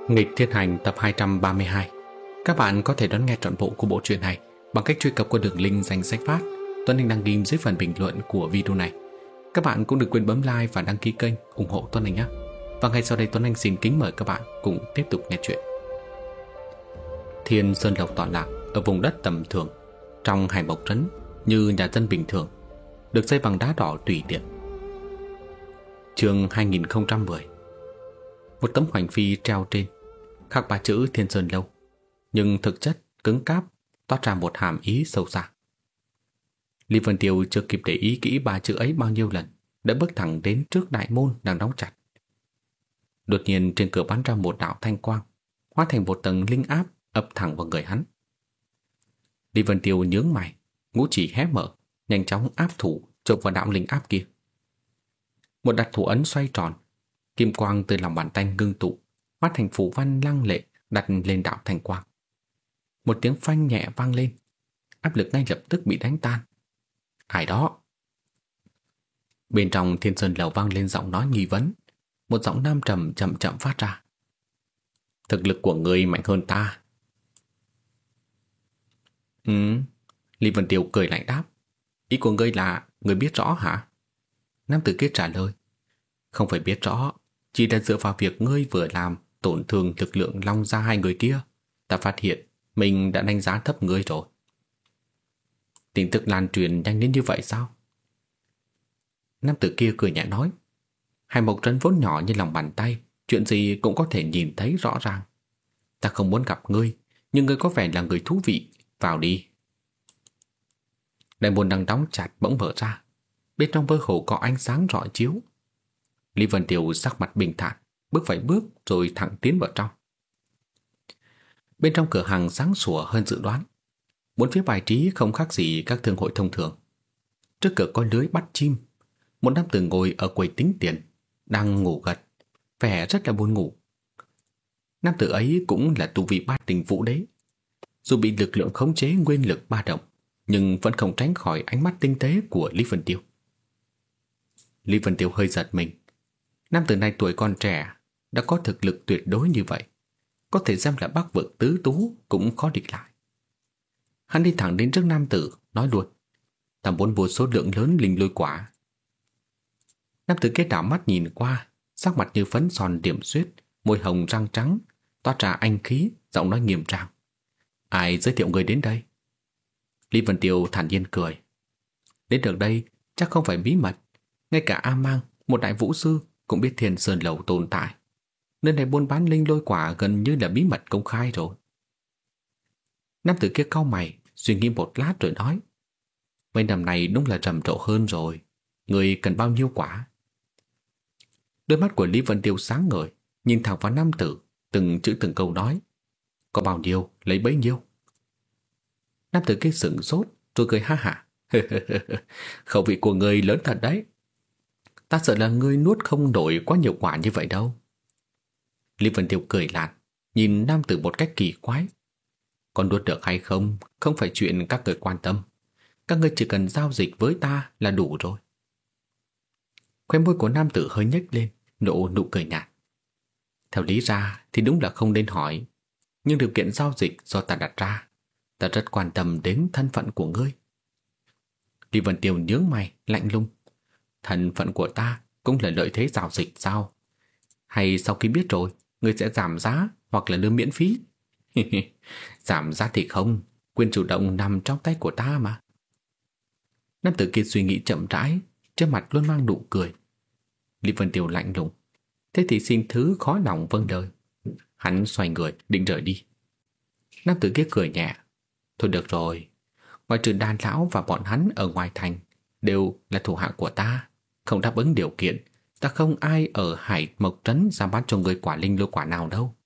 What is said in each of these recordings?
Nghịch Thiên Hành tập 232. Các bạn có thể đón nghe trọn bộ của bộ truyện này bằng cách truy cập qua đường link danh sách phát Tuấn Anh đăng ghim dưới phần bình luận của video này. Các bạn cũng đừng quên bấm like và đăng ký kênh ủng hộ Tuấn Anh nhé. Và ngay sau đây Tuấn Anh xin kính mời các bạn cùng tiếp tục nghe chuyện. Thiên Sơn Lộc tọa lạc ở vùng đất tầm thường trong Hải Mộc Trấn như nhà dân bình thường, được xây bằng đá đỏ tùy tiện. Chương 2010. Một tấm hoành phi treo trên khắc ba chữ Thiên Sơn Lâu, nhưng thực chất cứng cáp, toát ra một hàm ý sâu xa. Lý Vân Tiêu chưa kịp để ý kỹ ba chữ ấy bao nhiêu lần, đã bước thẳng đến trước đại môn đang đóng chặt. Đột nhiên trên cửa bắn ra một đạo thanh quang, hóa thành một tầng linh áp ập thẳng vào người hắn. Lý Vân Tiêu nhướng mày, ngũ chỉ hé mở, nhanh chóng áp thủ chộp vào đạo linh áp kia. Một đặt thủ ấn xoay tròn, kim quang từ lòng bàn tay ngưng tụ, hóa thành phù văn lăng lệ đặt lên đạo thanh quang. Một tiếng phanh nhẹ vang lên, áp lực ngay lập tức bị đánh tan. Ai đó? Bên trong Thiên Sơn Lầu vang lên giọng nói nghi vấn, một giọng nam trầm chậm chậm phát ra. Thực lực của ngươi mạnh hơn ta. Lý Vân Tiêu cười lạnh đáp. Ý của ngươi là ngươi biết rõ hả? Nam tử kia trả lời. Không phải biết rõ, chỉ là dựa vào việc ngươi vừa làm tổn thương lực lượng Long Gia hai người kia, ta phát hiện mình đã đánh giá thấp ngươi rồi. Tin tức lan truyền nhanh đến như vậy sao? Nam tử kia cười nhẹ nói. Hải Mộc Trấn vốn nhỏ như lòng bàn tay, chuyện gì cũng có thể nhìn thấy rõ ràng. Ta không muốn gặp ngươi, nhưng ngươi có vẻ là người thú vị, vào đi. Đại môn đang đóng chặt bỗng mở ra, bên trong mơ hồ có ánh sáng rọi chiếu. Lý Vân Tiêu sắc mặt bình thản, bước vài bước rồi thẳng tiến vào trong. Bên trong cửa hàng sáng sủa hơn dự đoán, bốn phía bài trí không khác gì các thương hội thông thường. Trước cửa có lưới bắt chim, một nam tử ngồi ở quầy tính tiền, đang ngủ gật, vẻ rất là buồn ngủ. Nam tử ấy cũng là tu vị bát tình vũ đế, dù bị lực lượng khống chế nguyên lực ba động, nhưng vẫn không tránh khỏi ánh mắt tinh tế của Lý Vân Tiêu. Lý Vân Tiêu hơi giật mình. Nam tử này tuổi còn trẻ, đã có thực lực tuyệt đối như vậy, có thể xem là bắc vực tứ tú cũng khó địch lại. Hắn đi thẳng đến trước nam tử, nói luôn. Ta muốn mua số lượng lớn linh lôi quả. Nam tử kia đảo mắt nhìn qua, sắc mặt như phấn son điểm xuyết, môi hồng răng trắng, toát ra anh khí, giọng nói nghiêm trang. Ai giới thiệu người đến đây? Lý Vân Tiêu thản nhiên cười. Đến được đây chắc không phải bí mật, ngay cả A Mang, một đại vũ sư, cũng biết Thiên Sơn Lầu tồn tại. Nơi này buôn bán linh lôi quả gần như là bí mật công khai rồi. Nam tử kia cau mày, suy nghĩ một lát rồi nói. Mấy năm này đúng là trầm trộ hơn rồi. Người cần bao nhiêu quả? Đôi mắt của Lý Vân Tiêu sáng ngời, nhìn thẳng vào nam tử, từng chữ từng câu nói. Có bao nhiêu, lấy bấy nhiêu. Nam tử kia sững sốt, rồi cười ha hả. Khẩu vị của người lớn thật đấy. Ta sợ là ngươi nuốt không nổi quá nhiều quả như vậy đâu. Lý Vân Tiêu cười lạt, nhìn nam tử một cách kỳ quái. Còn nuốt được hay không, không phải chuyện các người quan tâm. Các người chỉ cần giao dịch với ta là đủ rồi. Khóe môi của nam tử hơi nhếch lên, nụ cười nhạt. Theo lý ra thì đúng là không nên hỏi, nhưng điều kiện giao dịch do ta đặt ra, ta rất quan tâm đến thân phận của ngươi. Lý Vân Tiêu nhướng mày, lạnh lùng. Thân phận của ta cũng là lợi thế giao dịch sao? Hay sau khi biết rồi, ngươi sẽ giảm giá hoặc là đưa miễn phí? Giảm giá thì không, quyền chủ động nằm trong tay của ta mà. Nam tử kia suy nghĩ chậm rãi, trên mặt luôn mang nụ cười. Lý Vân Tiêu lạnh lùng. Thế thì xin thứ khó lòng vâng lời. Hắn xoay người định rời đi. Nam tử kia cười nhẹ. Thôi được rồi, ngoài trừ Đan lão và bọn hắn ở ngoài thành đều là thủ hạ của ta, không đáp ứng điều kiện, ta không ai ở Hải Mộc Trấn dám bán cho người quả linh lôi quả nào đâu.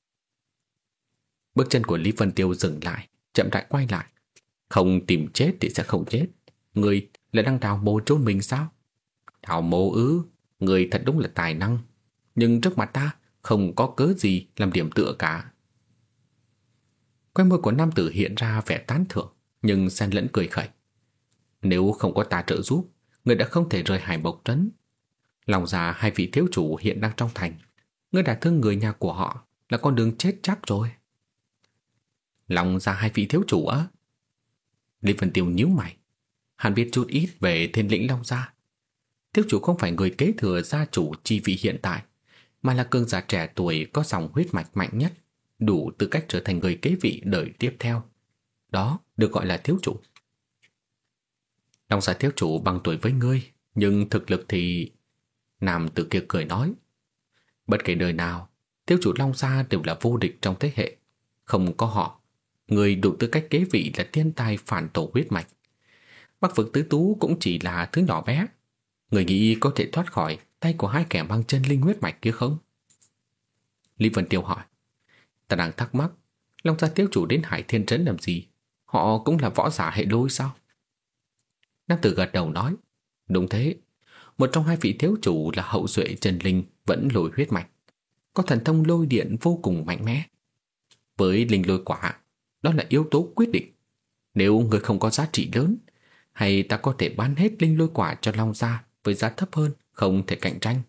Bước chân của Lý Vân Tiêu dừng lại, chậm rãi quay lại. Không tìm chết thì sẽ không chết. Người là đang đào mồ chôn mình sao? Đào mồ ư? Người thật đúng là tài năng, nhưng trước mặt ta không có cớ gì làm điểm tựa cả. Khóe môi của nam tử hiện ra vẻ tán thưởng, nhưng xen lẫn cười khẩy. Nếu không có ta trợ giúp, người đã không thể rời Hải Mộc Trấn. Lòng già hai vị thiếu chủ hiện đang trong thành, ngươi đã thương người nhà của họ, là con đường chết chắc rồi. Long Gia hai vị thiếu chủ á? Lý Vân Tiêu nhíu mày. Hắn biết chút ít về Thiên Lĩnh Long Gia. Thiếu chủ không phải người kế thừa gia chủ chi vị hiện tại, mà là cường giả trẻ tuổi có dòng huyết mạch mạnh nhất, đủ tư cách trở thành người kế vị đời tiếp theo. Đó được gọi là thiếu chủ. Long Gia thiếu chủ bằng tuổi với ngươi, nhưng thực lực thì... Nam tử kia cười nói, bất kể đời nào, thiếu chủ Long Gia đều là vô địch trong thế hệ. Không có họ, người đủ tư cách kế vị là thiên tài phản tổ huyết mạch. Bắc vực tứ tú cũng chỉ là thứ nhỏ bé. Người nghĩ có thể thoát khỏi tay của hai kẻ mang chân linh huyết mạch kia không? Lý Vân Tiêu hỏi. Ta đang thắc mắc, Long Gia thiếu chủ đến Hải Thiên Trấn làm gì? Họ cũng là võ giả hệ lôi sao? Nam tử gật đầu nói, đúng thế. Một trong hai vị thiếu chủ là hậu duệ chân linh vẫn lôi huyết mạch, có thần thông lôi điện vô cùng mạnh mẽ. Với linh lôi quả, đó là yếu tố quyết định. Nếu người không có giá trị lớn, hay ta có thể bán hết linh lôi quả cho Long Gia với giá thấp hơn, không thể cạnh tranh.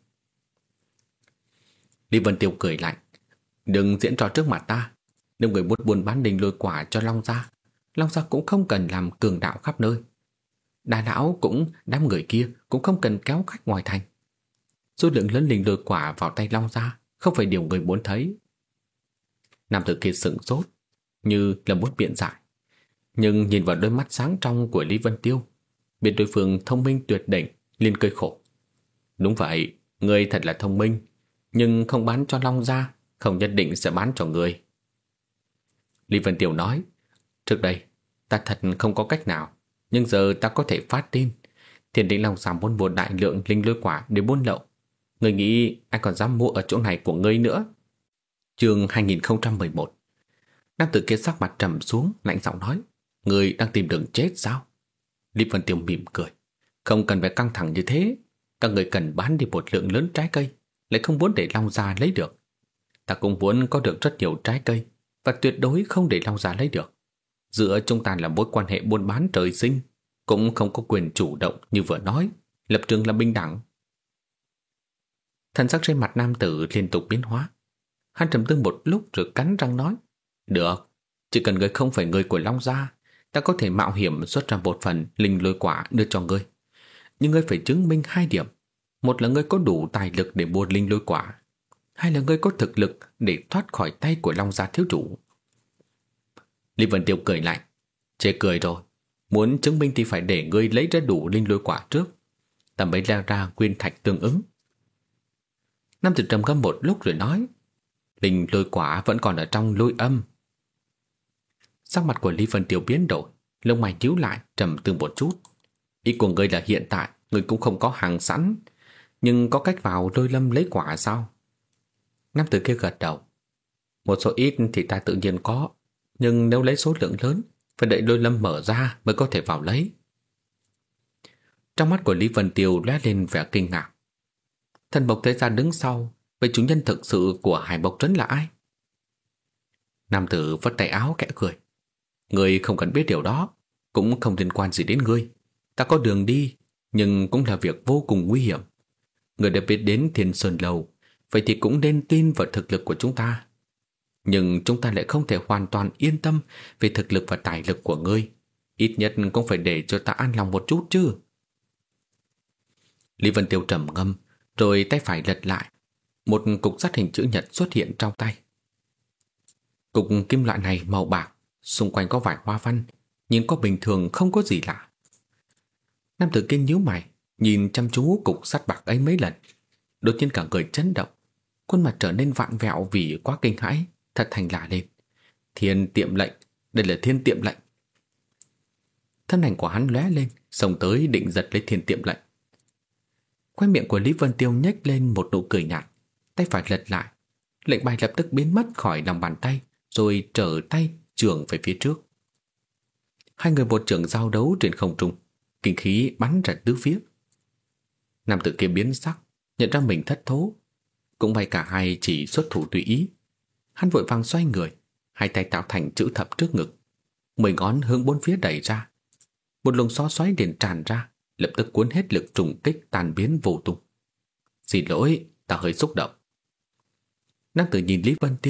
Lý Vân Tiêu cười lạnh, đừng diễn trò trước mặt ta. Nếu người muốn buôn bán linh lôi quả cho Long Gia cũng không cần làm cường đạo khắp nơi. Đa lão cũng, đám người kia cũng không cần kéo khách ngoài thành. Số lượng lớn linh lôi quả vào tay Long Gia không phải điều người muốn thấy. Nam tử kia sững sốt, như là muốn biện giải, nhưng nhìn vào đôi mắt sáng trong của Lý Vân Tiêu, biết đối phương thông minh tuyệt đỉnh, liền cười khổ. Đúng vậy, ngươi thật là thông minh, nhưng không bán cho Long Gia, không nhất định sẽ bán cho ngươi. Lý Vân Tiêu nói, trước đây ta thật không có cách nào, nhưng giờ ta có thể phát tin. Thiên Lĩnh Long Gia muốn buôn đại lượng linh lôi quả để buôn lậu. Ngươi nghĩ ai còn dám mua ở chỗ này của ngươi nữa? Chương 2011. Nam tử kia sắc mặt trầm xuống, lạnh giọng nói, ngươi đang tìm đường chết sao? Lý Vân Tiêu mỉm cười, không cần phải căng thẳng như thế. Các người cần bán đi một lượng lớn trái cây, lại không muốn để Long Gia lấy được. Ta cũng muốn có được rất nhiều trái cây, và tuyệt đối không để Long Gia lấy được. Giữa chúng ta là mối quan hệ buôn bán trời sinh, cũng không có quyền chủ động như vừa nói, lập trường là bình đẳng. Thần sắc trên mặt nam tử liên tục biến hóa. Hắn trầm tư một lúc rồi cắn răng nói, được, chỉ cần ngươi không phải người của Long Gia, ta có thể mạo hiểm xuất ra một phần linh lôi quả đưa cho ngươi. Nhưng ngươi phải chứng minh hai điểm. Một là ngươi có đủ tài lực để mua linh lôi quả, hai là ngươi có thực lực để thoát khỏi tay của Long Gia thiếu chủ. Lý Vân Tiêu cười lạnh, chê cười rồi. Muốn chứng minh thì phải để ngươi lấy ra đủ linh lôi quả trước, ta mới ra nguyên thạch tương ứng. Nam tử trầm ngâm một lúc rồi nói, linh lôi quả vẫn còn ở trong lôi âm. Sắc mặt của Lý Vân Tiêu biến đổi, lông mày nhíu lại, trầm tư một chút. Ý của ngươi là hiện tại ngươi cũng không có hàng sẵn, nhưng có cách vào lôi lâm lấy quả sao? Nam tử kia gật đầu. Một số ít thì ta tự nhiên có, nhưng nếu lấy số lượng lớn, phải đợi lôi lâm mở ra mới có thể vào lấy. Trong mắt của Lý Vân Tiêu lóe lên vẻ kinh ngạc. Thần Bộc Thế Gia đứng sau, vậy chủ nhân thực sự của Hải Bộc Trấn là ai? Nam tử vất tay áo khẽ cười. Ngươi không cần biết điều đó, cũng không liên quan gì đến ngươi. Ta có đường đi, nhưng cũng là việc vô cùng nguy hiểm. Ngươi đã biết đến Thiên Sơn Lầu, vậy thì cũng nên tin vào thực lực của chúng ta. Nhưng chúng ta lại không thể hoàn toàn yên tâm về thực lực và tài lực của ngươi. Ít nhất cũng phải để cho ta an lòng một chút chứ. Lý Vân Tiêu trầm ngâm, rồi tay phải lật lại. Một cục sắt hình chữ nhật xuất hiện trong tay. Cục kim loại này màu bạc, xung quanh có vài hoa văn, nhìn có bình thường không có gì lạ. Nam tử kia nhíu mày, nhìn chăm chú cục sắt bạc ấy mấy lần. Đột nhiên cả người chấn động, khuôn mặt trở nên vặn vẹo vì quá kinh hãi, thật thành lạ lên. Thiên tiệm lệnh, đây là thiên tiệm lệnh. Thân ảnh của hắn lóe lên, xông tới định giật lấy thiên tiệm lệnh. Khóe miệng của Lý Vân Tiêu nhếch lên một nụ cười nhạt, tay phải lật lại, lệnh bài lập tức biến mất khỏi lòng bàn tay, rồi trở tay chưởng về phía trước. Hai người một chưởng giao đấu trên không trung, kinh khí bắn ra tứ phía. Nam tử kia biến sắc, nhận ra mình thất thố, cũng may cả hai chỉ xuất thủ tùy ý. Hắn vội vàng xoay người, hai tay tạo thành chữ thập trước ngực, 10 ngón hướng bốn phía đẩy ra. Một luồng gió xoáy liền tràn ra, lập tức cuốn hết lực trùng kích tan biến vô tung. Xin lỗi, ta hơi xúc động. Nam tử nhìn Lý Vân Tiêu,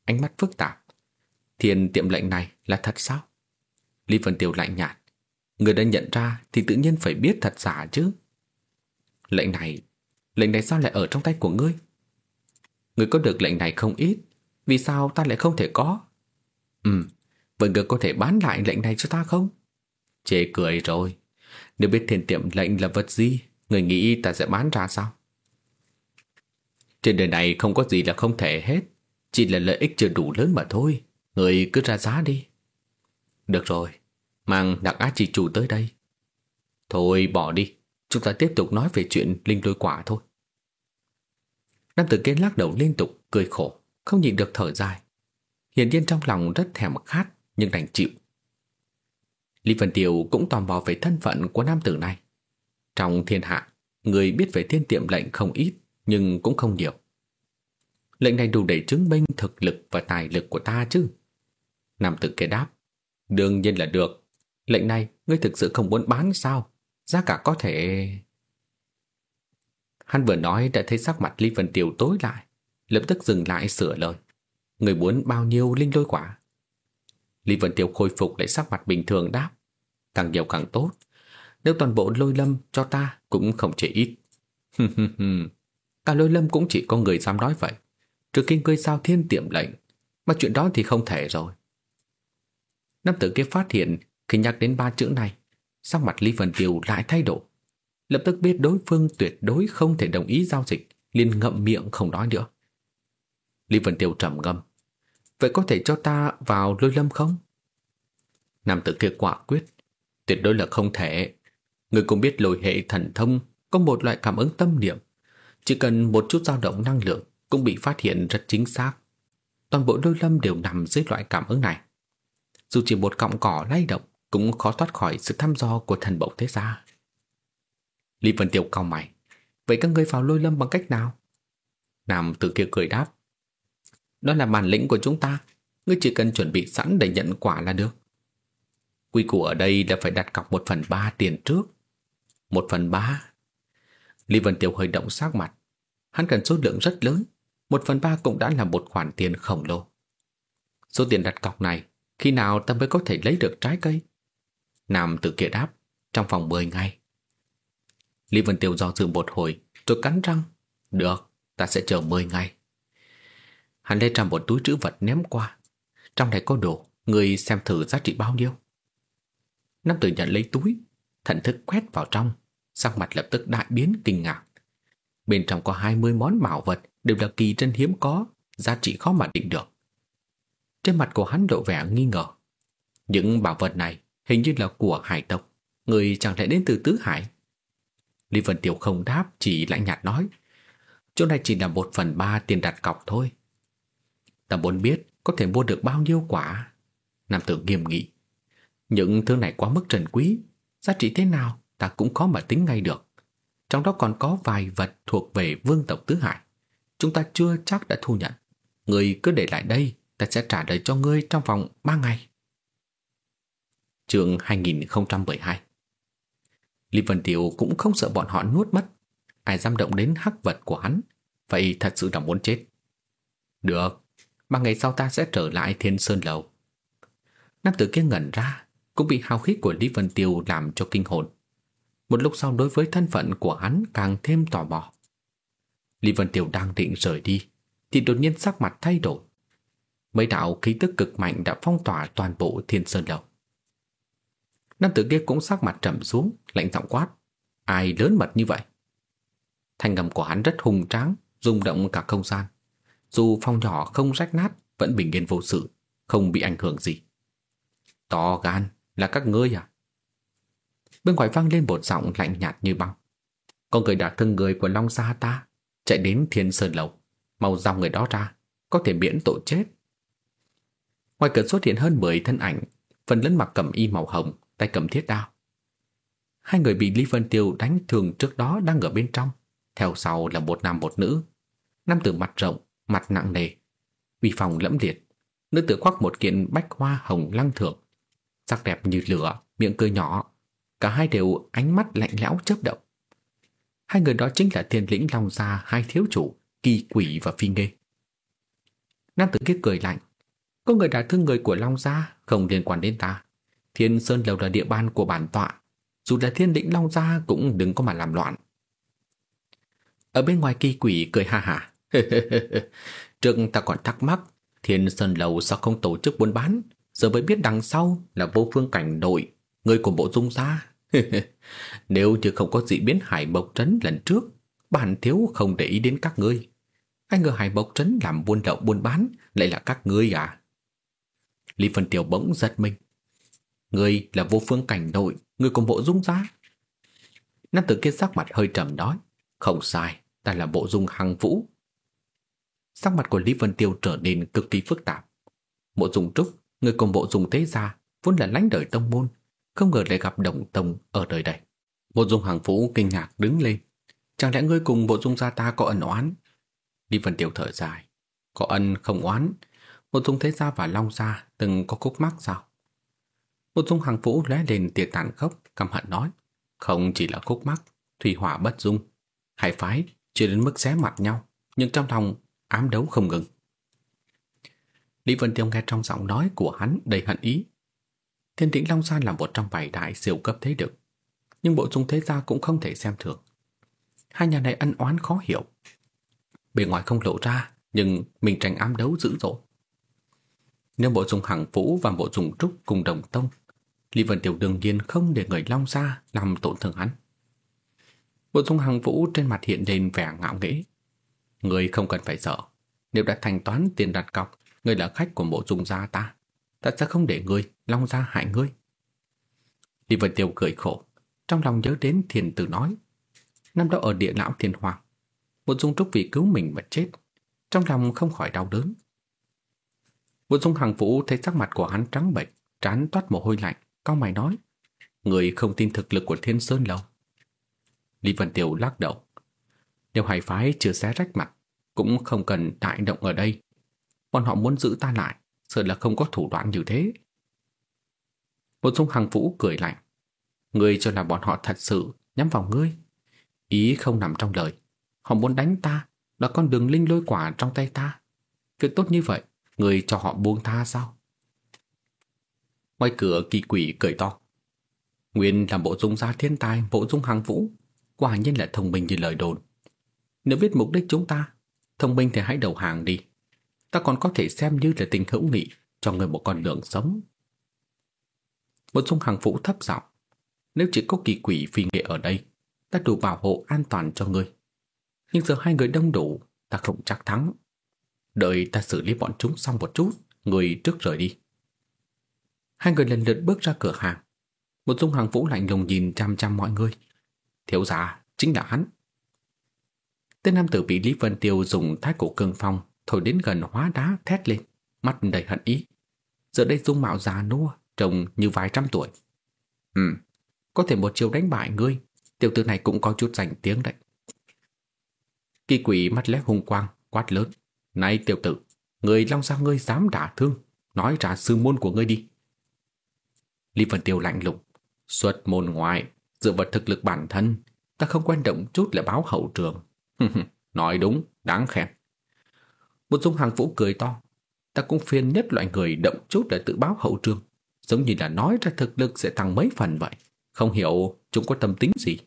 ánh mắt phức tạp. Thiên tiệm lệnh này là thật sao? Lý Vân Tiêu lạnh nhạt. Người đã nhận ra thì tự nhiên phải biết thật giả chứ. Lệnh này sao lại ở trong tay của ngươi? Ngươi có được lệnh này không ít, vì sao ta lại không thể có? Vậy ngươi có thể bán lại lệnh này cho ta không? Chê cười rồi. Nếu biết thiên tiệm lệnh là vật gì, người nghĩ ta sẽ bán ra sao? Trên đời này không có gì là không thể hết, chỉ là lợi ích chưa đủ lớn mà thôi. Người cứ ra giá đi. Được rồi, mang đặc á chỉ chủ tới đây. Thôi bỏ đi, chúng ta tiếp tục nói về chuyện linh lôi quả thôi. Nam tử kia lắc đầu liên tục, cười khổ, không nhịn được thở dài. Hiển nhiên trong lòng rất thèm khát, nhưng đành chịu. Lý Vân Tiêu cũng tò mò về thân phận của nam tử này. Trong thiên hạ, người biết về thiên tiệm lệnh không ít, nhưng cũng không nhiều. Lệnh này đủ để chứng minh thực lực và tài lực của ta chứ? Nam tử kia đáp. Đương nhiên là được. Lệnh này ngươi thực sự không muốn bán sao? Giá cả có thể... Hắn vừa nói đã thấy sắc mặt Lý Vân Tiêu tối lại, lập tức dừng lại sửa lời. Người muốn bao nhiêu linh lôi quả? Lý Vân Tiêu khôi phục lại sắc mặt bình thường đáp. Càng nhiều càng tốt. Nếu toàn bộ lôi lâm cho ta cũng không chỉ ít. Cả lôi lâm cũng chỉ có người dám nói vậy. Trừ khi ngươi giao thiên tiệm lệnh, mà chuyện đó thì không thể rồi. Nam tử kia phát hiện khi nhắc đến ba chữ này, sắc mặt Lý Vân Tiêu lại thay đổi. Lập tức biết đối phương tuyệt đối không thể đồng ý giao dịch, liền ngậm miệng không nói nữa. Lý Vân Tiêu trầm ngâm. Vậy có thể cho ta vào lôi lâm không? Nam tử kia quả quyết. Tuyệt đối là không thể. Người cũng biết lôi hệ thần thông có một loại cảm ứng tâm niệm. Chỉ cần một chút dao động năng lượng cũng bị phát hiện rất chính xác. Toàn bộ lôi lâm đều nằm dưới loại cảm ứng này. Dù chỉ một cọng cỏ lay động cũng khó thoát khỏi sự thăm dò của thần bổng thế gia. Lý Vân Tiêu cau mày. Vậy các ngươi vào lôi lâm bằng cách nào? Nam tử kia cười đáp. Đó là bản lĩnh của chúng ta. Ngươi chỉ cần chuẩn bị sẵn để nhận quả là được. Quy củ ở đây là phải đặt cọc 1/3 tiền trước. 1/3? Lý Vân Tiêu hơi động sắc mặt. Hắn cần số lượng rất lớn. 1/3 cũng đã là một khoản tiền khổng lồ. Số tiền đặt cọc này, khi nào ta mới có thể lấy được trái cây? Nam tử kia đáp. Trong vòng 10 ngày. Lý Vân Tiêu do dự một hồi rồi cắn răng. Được, ta sẽ chờ 10 ngày. Hắn lấy ra một túi trữ vật ném qua. Trong này có đồ, người xem thử giá trị bao nhiêu. Nam tử nhận lấy túi, thần thức quét vào trong, sắc mặt lập tức đại biến kinh ngạc. Bên trong có 20 món bảo vật đều là kỳ trân hiếm có, giá trị khó mà định được. Trên mặt của hắn lộ vẻ nghi ngờ. Những bảo vật này hình như là của hải tộc, người chẳng lẽ đến từ Tứ Hải? Lý Vân Tiêu không đáp, chỉ lạnh nhạt nói. Chỗ này chỉ là 1/3 tiền đặt cọc thôi. Ta muốn biết có thể mua được bao nhiêu quả. Nam tử nghiêm nghị. Những thứ này quá mức trân quý, giá trị thế nào ta cũng khó mà tính ngay được. Trong đó còn có vài vật thuộc về vương tộc Tứ Hải. Chúng ta chưa chắc đã thu nhận. Ngươi cứ để lại đây, ta sẽ trả lời cho ngươi trong vòng 3 ngày. Chương 2012. Lý Vân Tiêu cũng không sợ bọn họ nuốt mất. Ai dám động đến hắc vật của hắn, vậy thật sự là muốn chết. Được, 3 ngày sau ta sẽ trở lại Thiên Sơn Lầu. Nam tử kia ngẩn ra, cũng bị hào khí của Lý Vân Tiêu làm cho kinh hồn. Một lúc sau đối với thân phận của hắn càng thêm tò mò. Lý Vân Tiêu đang định rời đi, thì đột nhiên sắc mặt thay đổi. Mấy đạo khí tức cực mạnh đã phong tỏa toàn bộ Thiên Sơn Lầu. Nam tử kia cũng sắc mặt trầm xuống, lạnh giọng quát. Ai lớn mật như vậy? Thanh âm của hắn rất hùng tráng, rung động cả không gian. Dù phòng nhỏ không rách nát, vẫn bình yên vô sự, không bị ảnh hưởng gì. To gan, là các ngươi à? Bên ngoài vang lên một giọng lạnh nhạt như băng. Có người đã thương người của Long gia ta, chạy đến Thiên Sơn Lầu, mau dòng người đó ra, có thể miễn tội chết. Ngoài cửa xuất hiện hơn 10 thân ảnh, phần lớn mặc cẩm y màu hồng, tay cầm thiết đao. Hai người bị Lý Vân Tiêu đánh thường trước đó đang ở bên trong, theo sau là một nam một nữ. Nam tử mặt rộng, mặt nặng nề, uy phong lẫm liệt. Nữ tử khoác một kiện bách hoa hồng lăng thượng, sắc đẹp như lửa, miệng cười nhỏ. Cả hai đều ánh mắt lạnh lẽo chớp động. Hai người đó chính là Thiên Lĩnh Long gia hai thiếu chủ, Kỳ Quỷ và Phi Nghê. Nam tử kia cười lạnh. Có người đả thương người của Long gia không liên quan đến ta. Thiên Sơn Lầu là địa bàn của bản tọa. Dù là Thiên Lĩnh Long gia cũng đừng có mà làm loạn. Ở bên ngoài Kỳ Quỷ cười ha hả. Trước ta còn thắc mắc Thiên Sơn Lầu sao không tổ chức buôn bán, giờ mới biết đằng sau là Vô Phương Cảnh Nội, người của Mộ Dung gia. Nếu như không có dị biến Hải Mộc Trấn lần trước, bản thiếu không để ý đến các ngươi. Ai ngờ Hải Mộc Trấn làm buôn lậu buôn bán lại là các ngươi à? Lý Vân Tiêu bỗng giật mình. Ngươi là Vô Phương Cảnh Nội, người của Mộ Dung gia. Nam tử kia sắc mặt hơi trầm nói. Không sai, ta là Mộ Dung Hằng Vũ. Sắc mặt của Lý Vân Tiêu trở nên cực kỳ phức tạp. Mộ Dung Trúc, người của Mộ Dung Thế gia, vốn là lãnh đời tông môn, không ngờ lại gặp Động Tông ở đời đây. Mộ Dung Hằng Vũ kinh ngạc đứng lên. Chẳng lẽ ngươi cùng Mộ Dung gia ta có ân oán? Lý Vân Tiêu thở dài. Có ân không oán. Mộ Dung Thế gia và Long gia từng có khúc mắc sao? Mộ Dung Hằng Vũ lóe lên tia tàn khốc, căm hận nói. Không chỉ là khúc mắc, thủy hỏa bất dung. Hai phái chưa đến mức xé mặt nhau, nhưng trong lòng ám đấu không ngừng. Lý Vân Tiêu nghe trong giọng nói của hắn đầy hận ý. Thiên Lĩnh Long gia là một trong 7 đại siêu cấp thế lực, nhưng Mộ Dung Thế gia cũng không thể xem thường. Hai nhà này ân oán khó hiểu. Bề ngoài không lộ ra, nhưng mình tranh ám đấu dữ dội. Nếu Mộ Dung Hằng Vũ và Mộ Dung Trúc cùng đồng tông, Lý Vân Tiêu đương nhiên không để người Long gia làm tổn thương hắn. Mộ Dung Hằng Vũ trên mặt hiện lên vẻ ngạo nghễ. Người không cần phải sợ. Nếu đã thanh toán tiền đặt cọc, người là khách của Mộ Dung gia ta sẽ không để người Long gia hại ngươi. Lý Vân Tiêu cười khổ, trong lòng nhớ đến Thiền Tử nói. Năm đó ở Địa Lão Thiên Hoàng, Mộ Dung Trúc vì cứu mình mà chết, trong lòng không khỏi đau đớn. Mộ Dung Hằng Vũ thấy sắc mặt của hắn trắng bệch, trán toát mồ hôi lạnh, cau mày nói: người không tin thực lực của Thiên Sơn Lầu. Lý Vân Tiêu lắc đầu. Nếu hai phái chưa xé rách mặt, cũng không cần đại động ở đây. Bọn họ muốn giữ ta lại, sợ là không có thủ đoạn như thế. Mộ Dung Hằng Vũ cười lạnh. Ngươi cho là bọn họ thật sự nhắm vào ngươi. Ý không nằm trong lời. Họ muốn đánh ta, là con đường linh lôi quả trong tay ta. Việc tốt như vậy, ngươi cho họ buông tha sao? Ngoài cửa Kỳ Quỷ cười to. Nguyên là Mộ Dung gia thiên tài Mộ Dung Hằng Vũ, quả nhiên là thông minh như lời đồn. Nếu biết mục đích chúng ta, thông minh thì hãy đầu hàng đi. Ta còn có thể xem như là tình hữu nghị, cho người một con đường sống. Mộ Dung Hằng Vũ thấp giọng. Nếu chỉ có Kỳ Quỷ phi nghệ ở đây, ta đủ bảo hộ an toàn cho ngươi. Nhưng giờ hai người đông đủ, ta không chắc thắng. Đợi ta xử lý bọn chúng xong một chút, người trước rời đi. Hai người lần lượt bước ra cửa hàng. Mộ Dung Hằng Vũ lạnh lùng nhìn chăm chăm mọi người. Thiếu gia chính là hắn. Tên nam tử bị Lý Vân Tiêu dùng thái cổ cương phong thổi đến gần hóa đá thét lên, mắt đầy hận ý. Giờ đây dung mạo già nua, trông như vài trăm tuổi. Có thể một chiều đánh bại ngươi, tiểu tử này cũng có chút danh tiếng đấy. Kỳ Quỷ mắt lép hung quang, quát lớn. Này tiểu tử, người Long gia ngươi dám đả thương, nói ra sư môn của ngươi đi. Lý Vân Tiêu lạnh lùng. Xuất môn ngoại, dựa vào thực lực bản thân, ta không quen động chút là báo hậu trường. Nói đúng, đáng khen. Mộ Dung Hằng Vũ cười to. Ta cũng phiền nhất loại người động chút là tự báo hậu trường, giống như là nói ra thực lực sẽ tăng mấy phần vậy. Không hiểu chúng có tâm tính gì.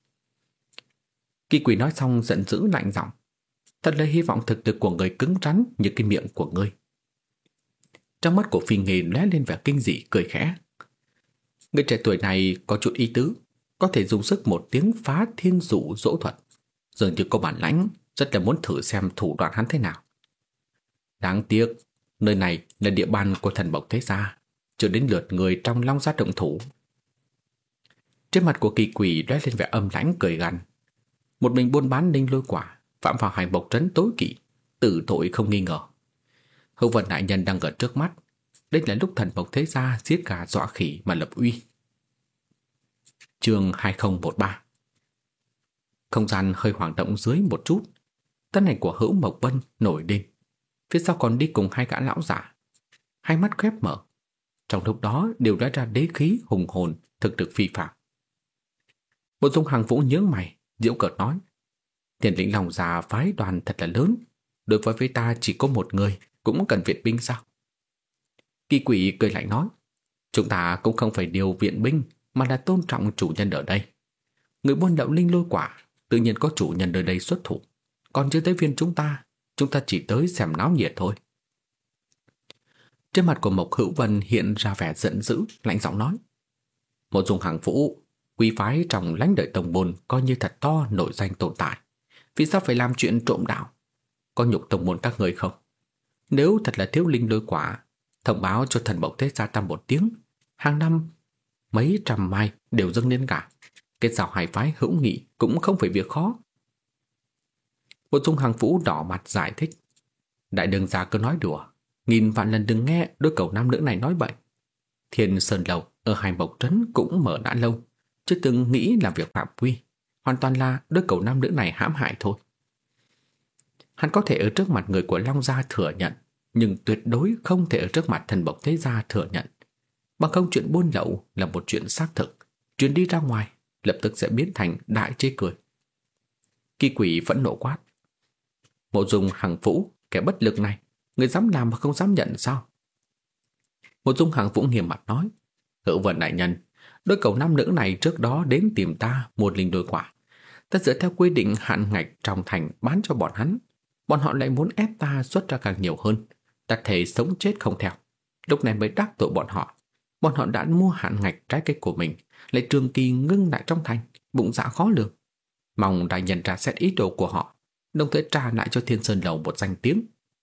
Kỳ Quỷ nói xong giận dữ lạnh giọng. Thật là hy vọng thực lực của người cứng rắn như cái miệng của ngươi. Trong mắt của Phi Nghề lóe lên vẻ kinh dị, cười khẽ. Người trẻ tuổi này có chút ý tứ, có thể dùng sức một tiếng phá thiên dụ dỗ thuật. Dường như có bản lãnh, rất là muốn thử xem thủ đoạn hắn thế nào. Đáng tiếc, nơi này là địa bàn của Thần Mộc Thế gia, chưa đến lượt người trong Long gia động thủ. Trên mặt của Kỳ Quỷ lóe lên vẻ âm lãnh cười gằn. Một mình buôn bán linh lôi quả, phạm vào Hải Mộc Trấn tối kỵ, tử tội không nghi ngờ. Hữu Vận đại nhân đang ở trước mắt, đây là lúc Thần Mộc Thế gia giết gà dọa khỉ mà lập uy. Chương 2013. Không gian hơi hoảng động dưới một chút, thân ảnh của Hữu Mộc Vân nổi lên, phía sau còn đi cùng hai gã lão giả. Hai mắt khép mở, trong lúc đó đều đã ra đế khí hùng hồn, thực lực phi phàm. Mộ Dung Hằng Vũ nhướng mày, giễu cợt nói: Thiên Lĩnh Long gia phái đoàn thật là lớn, đối với ta chỉ có một người cũng cần viện binh sao? Kỳ quỷ cười lạnh nói, chúng ta cũng không phải điều viện binh, mà là tôn trọng chủ nhân ở đây. Người buôn lậu linh lôi quả, tự nhiên có chủ nhân ở đây xuất thủ. Còn chưa tới phiên chúng ta chỉ tới xem náo nhiệt thôi. Trên mặt của Mộc Hữu Vân hiện ra vẻ giận dữ, lạnh giọng nói, Mộ Dung Hàng Vũ, quý phái trong lãnh đời tông môn coi như thật to nổi danh tồn tại. Vì sao phải làm chuyện trộm đạo? Có nhục tông môn các người không? Nếu thật là thiếu linh lôi quả, thông báo cho thần Mộc Thế Gia ta một tiếng, hàng năm mấy trăm mai đều dâng lên cả. Kết giao hai phái hữu nghị cũng không phải việc khó. Mộ Dung Hàng Vũ đỏ mặt giải thích, đại đương gia cứ nói đùa, nghìn vạn lần đừng nghe đôi cẩu nam nữ này nói bậy. Thiên Sơn Lầu ở Hải Mộc Trấn cũng mở đã lâu, chưa từng nghĩ là việc phạm quy, hoàn toàn là đôi cẩu nam nữ này hãm hại thôi. Hắn có thể ở trước mặt người của Long Gia thừa nhận, nhưng tuyệt đối không thể ở trước mặt thần Mộc Thế Gia thừa nhận. Bằng không chuyện buôn lậu là một chuyện xác thực, truyền đi ra ngoài lập tức sẽ biến thành đại chê cười. Kỳ quỷ phẫn nộ quát, Mộ Dung Hàng Vũ, kẻ bất lực này, người dám làm mà không dám nhận sao? Mộ Dung Hàng Vũ nghiêm mặt nói, Hữu Vân đại nhân, đôi cẩu nam nữ này trước đó đến tìm ta một linh đôi quả. Ta dựa theo quy định hạn ngạch trong thành bán cho bọn hắn. Bọn họ lại muốn ép ta xuất ra càng nhiều hơn. Ta thề sống chết không theo. Lúc này mới đắc tội bọn họ. Bọn họ đã mua hạn ngạch trái cây của mình, lại trường kỳ ngưng lại trong thành, bụng dạ khó lường. Mong đại nhân ra xét ý đồ của họ, đồng thời trả lại cho Thiên Sơn Lầu một danh tiếng.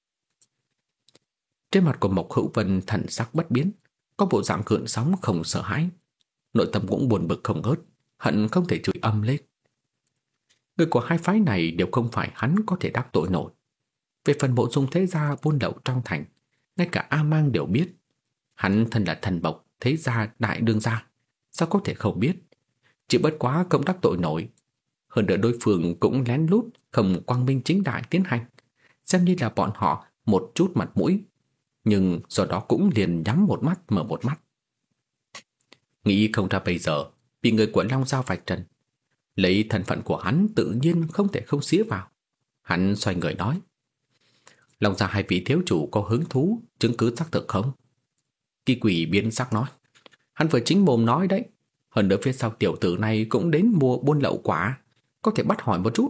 Trên mặt của Mộc Hữu Vân thần sắc bất biến, có bộ dạng gợn sóng không sợ hãi. Nội tâm cũng buồn bực không ngớt, hận không thể chửi âm lên. Người của hai phái này đều không phải hắn có thể đắc tội nổi. Về phần Mộ Dung Thế Gia buôn lậu trong thành, ngay cả A Mang đều biết. Hắn thân là thần Mộc Thế Gia đại đương gia, sao có thể không biết? Chỉ bất quá không đắc tội nổi. Hơn nữa đối phương cũng lén lút, không quang minh chính đại tiến hành, xem như là bọn họ một chút mặt mũi, nhưng do đó cũng liền nhắm một mắt mở một mắt. Nghĩ không ra bây giờ bị người của Long Giao vạch trần, lấy thân phận của hắn tự nhiên không thể không xía vào. Hắn xoay người nói, Long Gia hai vị thiếu chủ có hứng thú chứng cứ xác thực không? Kỳ quỷ biến sắc nói, hắn vừa chính mồm nói đấy. Hơn nữa phía sau tiểu tử này cũng đến mua buôn lậu quả, có thể bắt hỏi một chút.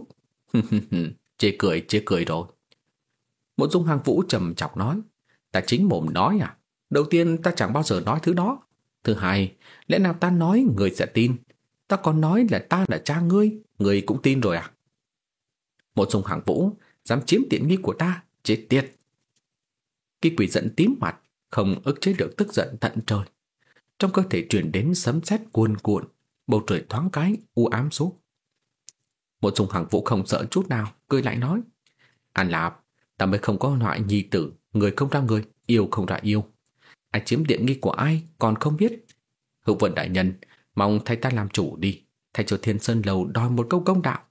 Chê cười rồi. Mộ Dung Hàng Vũ trầm chọc nói, ta chính mồm nói à? Đầu tiên ta chẳng bao giờ nói thứ đó. Thứ hai, lẽ nào ta nói người sẽ tin? Ta còn nói là ta là cha ngươi cũng tin rồi à? Mộ Dung Hàng Vũ dám chiếm tiện nghi của ta, chết tiệt. Kỳ quỷ giận tím mặt, không ức chế được tức giận tận trời. Trong cơ thể truyền đến sấm sét cuồn cuộn, bầu trời thoáng cái u ám xuống. Mộ Dung Hàng Vũ không sợ chút nào, cười lại nói, An Lạp, ta mới không có loại nhi tử, người không ra người, yêu không ra yêu. Ai chiếm tiện nghi của ai còn không biết. Hữu Vân đại nhân, mong thay ta làm chủ đi, thay cho Thiên Sơn Lầu đòi một câu công đạo.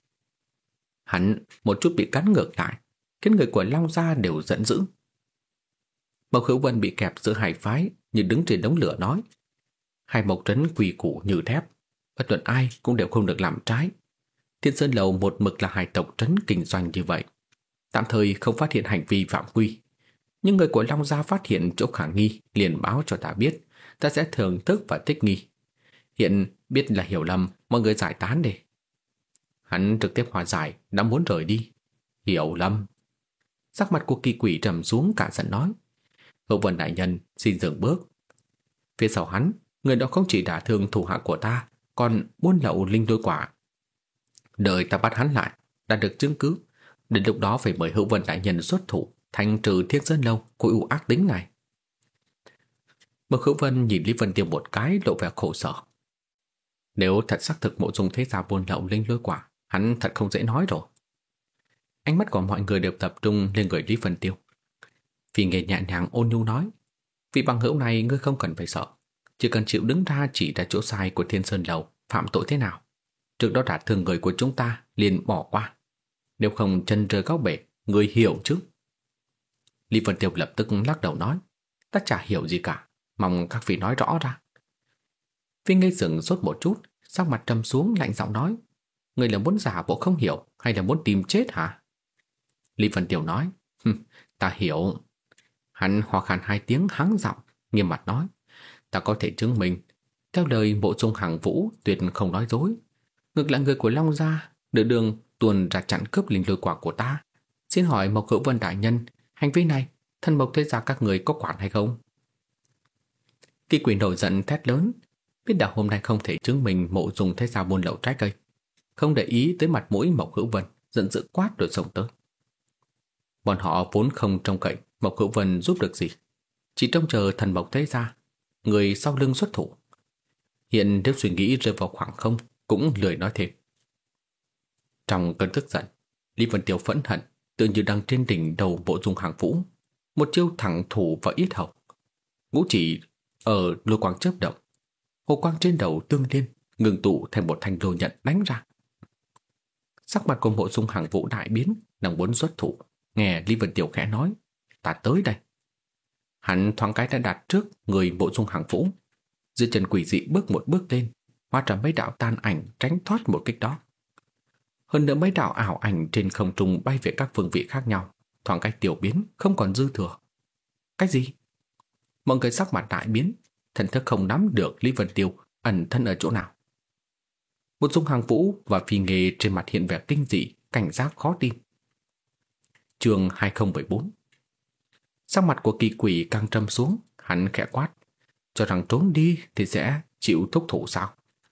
Hắn một chút bị cắn ngược lại, khiến người của Long Gia đều giận dữ. Mộc Hữu Vân bị kẹp giữa hai phái, như đứng trên đống lửa nói, Hai Mộc Trấn quỳ củ như thép, bất luận ai cũng đều không được làm trái. Thiên Sơn Lầu một mực là hai tộc trấn kinh doanh như vậy, tạm thời không phát hiện hành vi phạm quy. Nhưng người của Long Gia phát hiện chỗ khả nghi liền báo cho ta biết, ta sẽ thưởng thức và thích nghi. Hiện biết là hiểu lầm, mọi người giải tán đi. Hắn trực tiếp hòa giải, đã muốn rời đi. Hiểu lầm. Sắc mặt của Kỳ quỷ trầm xuống, cả giận nói, Hữu Vân đại nhân xin dừng bước. Phía sau hắn, người đó không chỉ đả thương thủ hạ của ta, còn buôn lậu linh đôi quả. Đợi ta bắt hắn lại, đã được chứng cứ, đến lúc đó phải mời Hữu Vân đại nhân xuất thủ, thanh trừ Thiên Sơn Lâu của ưu ác tính này. Mộc Hữu Vân nhìn Lý Vân Tiêu một cái, lộ vẻ khổ sở. Nếu thật xác thực Mộ Dung Thế Gia buôn lậu linh lôi quả, hắn thật không dễ nói rồi. Ánh mắt của mọi người đều tập trung lên người Lý Vân Tiêu. Vì nghe nhẹ nhàng ôn nhu nói, vị bằng hữu này ngươi không cần phải sợ, chỉ cần chịu đứng ra chỉ ra chỗ sai của Thiên Sơn Lầu phạm tội thế nào, trước đó đả thương người của chúng ta liền bỏ qua. Nếu không chân rơi góc bể, ngươi hiểu chứ? Lý Vân Tiêu lập tức lắc đầu nói, ta chả hiểu gì cả, mong các vị nói rõ ra. Phi ngây sững sốt một chút, sắc mặt trầm xuống lạnh giọng nói, ngươi là muốn giả bộ không hiểu hay là muốn tìm chết hả? Lý Vân Tiêu nói, ta hiểu, Hắn ho khan 2 tiếng hắng giọng, nghiêm mặt nói: "Ta có thể chứng minh, theo lời Mộ Dung Hằng Vũ tuyệt không nói dối. Ngược lại người của Long gia đưa đường tuồn ra chặn cướp linh lôi quả của ta. Xin hỏi Mộc Hữu Vân đại nhân, hành vi này thân Mộc thế gia các người có quản hay không?" Kỳ Quỷ nổi giận thét lớn, biết đạo hôm nay không thể chứng minh Mộ Dung thế gia buôn lậu trái cây, không để ý tới mặt mũi Mộc Hữu Vân, giận dữ quát rồi xông tới. Bọn họ vốn không trông cậy Mộc Hữu Vân giúp được gì, chỉ trông chờ thần Mộc thế gia, người sau lưng xuất thủ. Hiện nếu suy nghĩ rơi vào khoảng không, cũng lười nói thêm. Trong cơn tức giận, Lý Vân Tiêu phẫn hận, tự như đang trên đỉnh đầu Mộ Dung Hằng Vũ, một chiêu thẳng thủ vào yết hầu. Ngũ chỉ ở lôi quang chớp động, hồ quang trên đầu tương liên, ngừng tụ thành một thanh lôi nhận đánh ra. Sắc mặt của Mộ Dung Hằng Vũ đại biến, đang muốn xuất thủ, nghe Lý Vân Tiêu khẽ nói: "Ta tới đây." Hắn thoáng cái đã đặt trước người Mộ Dung Hằng Vũ, dưới chân quỷ dị bước một bước lên, hóa ra mấy đạo tan ảnh tránh thoát một kích đó. Hơn nữa mấy đạo ảo ảnh trên không trung bay về các phương vị khác nhau, thoáng cái tiểu biến, không còn dư thừa. Cái gì? Mọi người sắc mặt đại biến, thần thức không nắm được Lý Vân Tiêu ẩn thân ở chỗ nào. Mộ Dung Hằng Vũ và Phi Nghê trên mặt hiện vẻ kinh dị, cảnh giác khó tin. Chương 2014. Sắc mặt của Kỳ Quỷ càng trầm xuống, hắn khẽ quát: "Cho rằng trốn đi thì sẽ chịu thúc thủ sao?"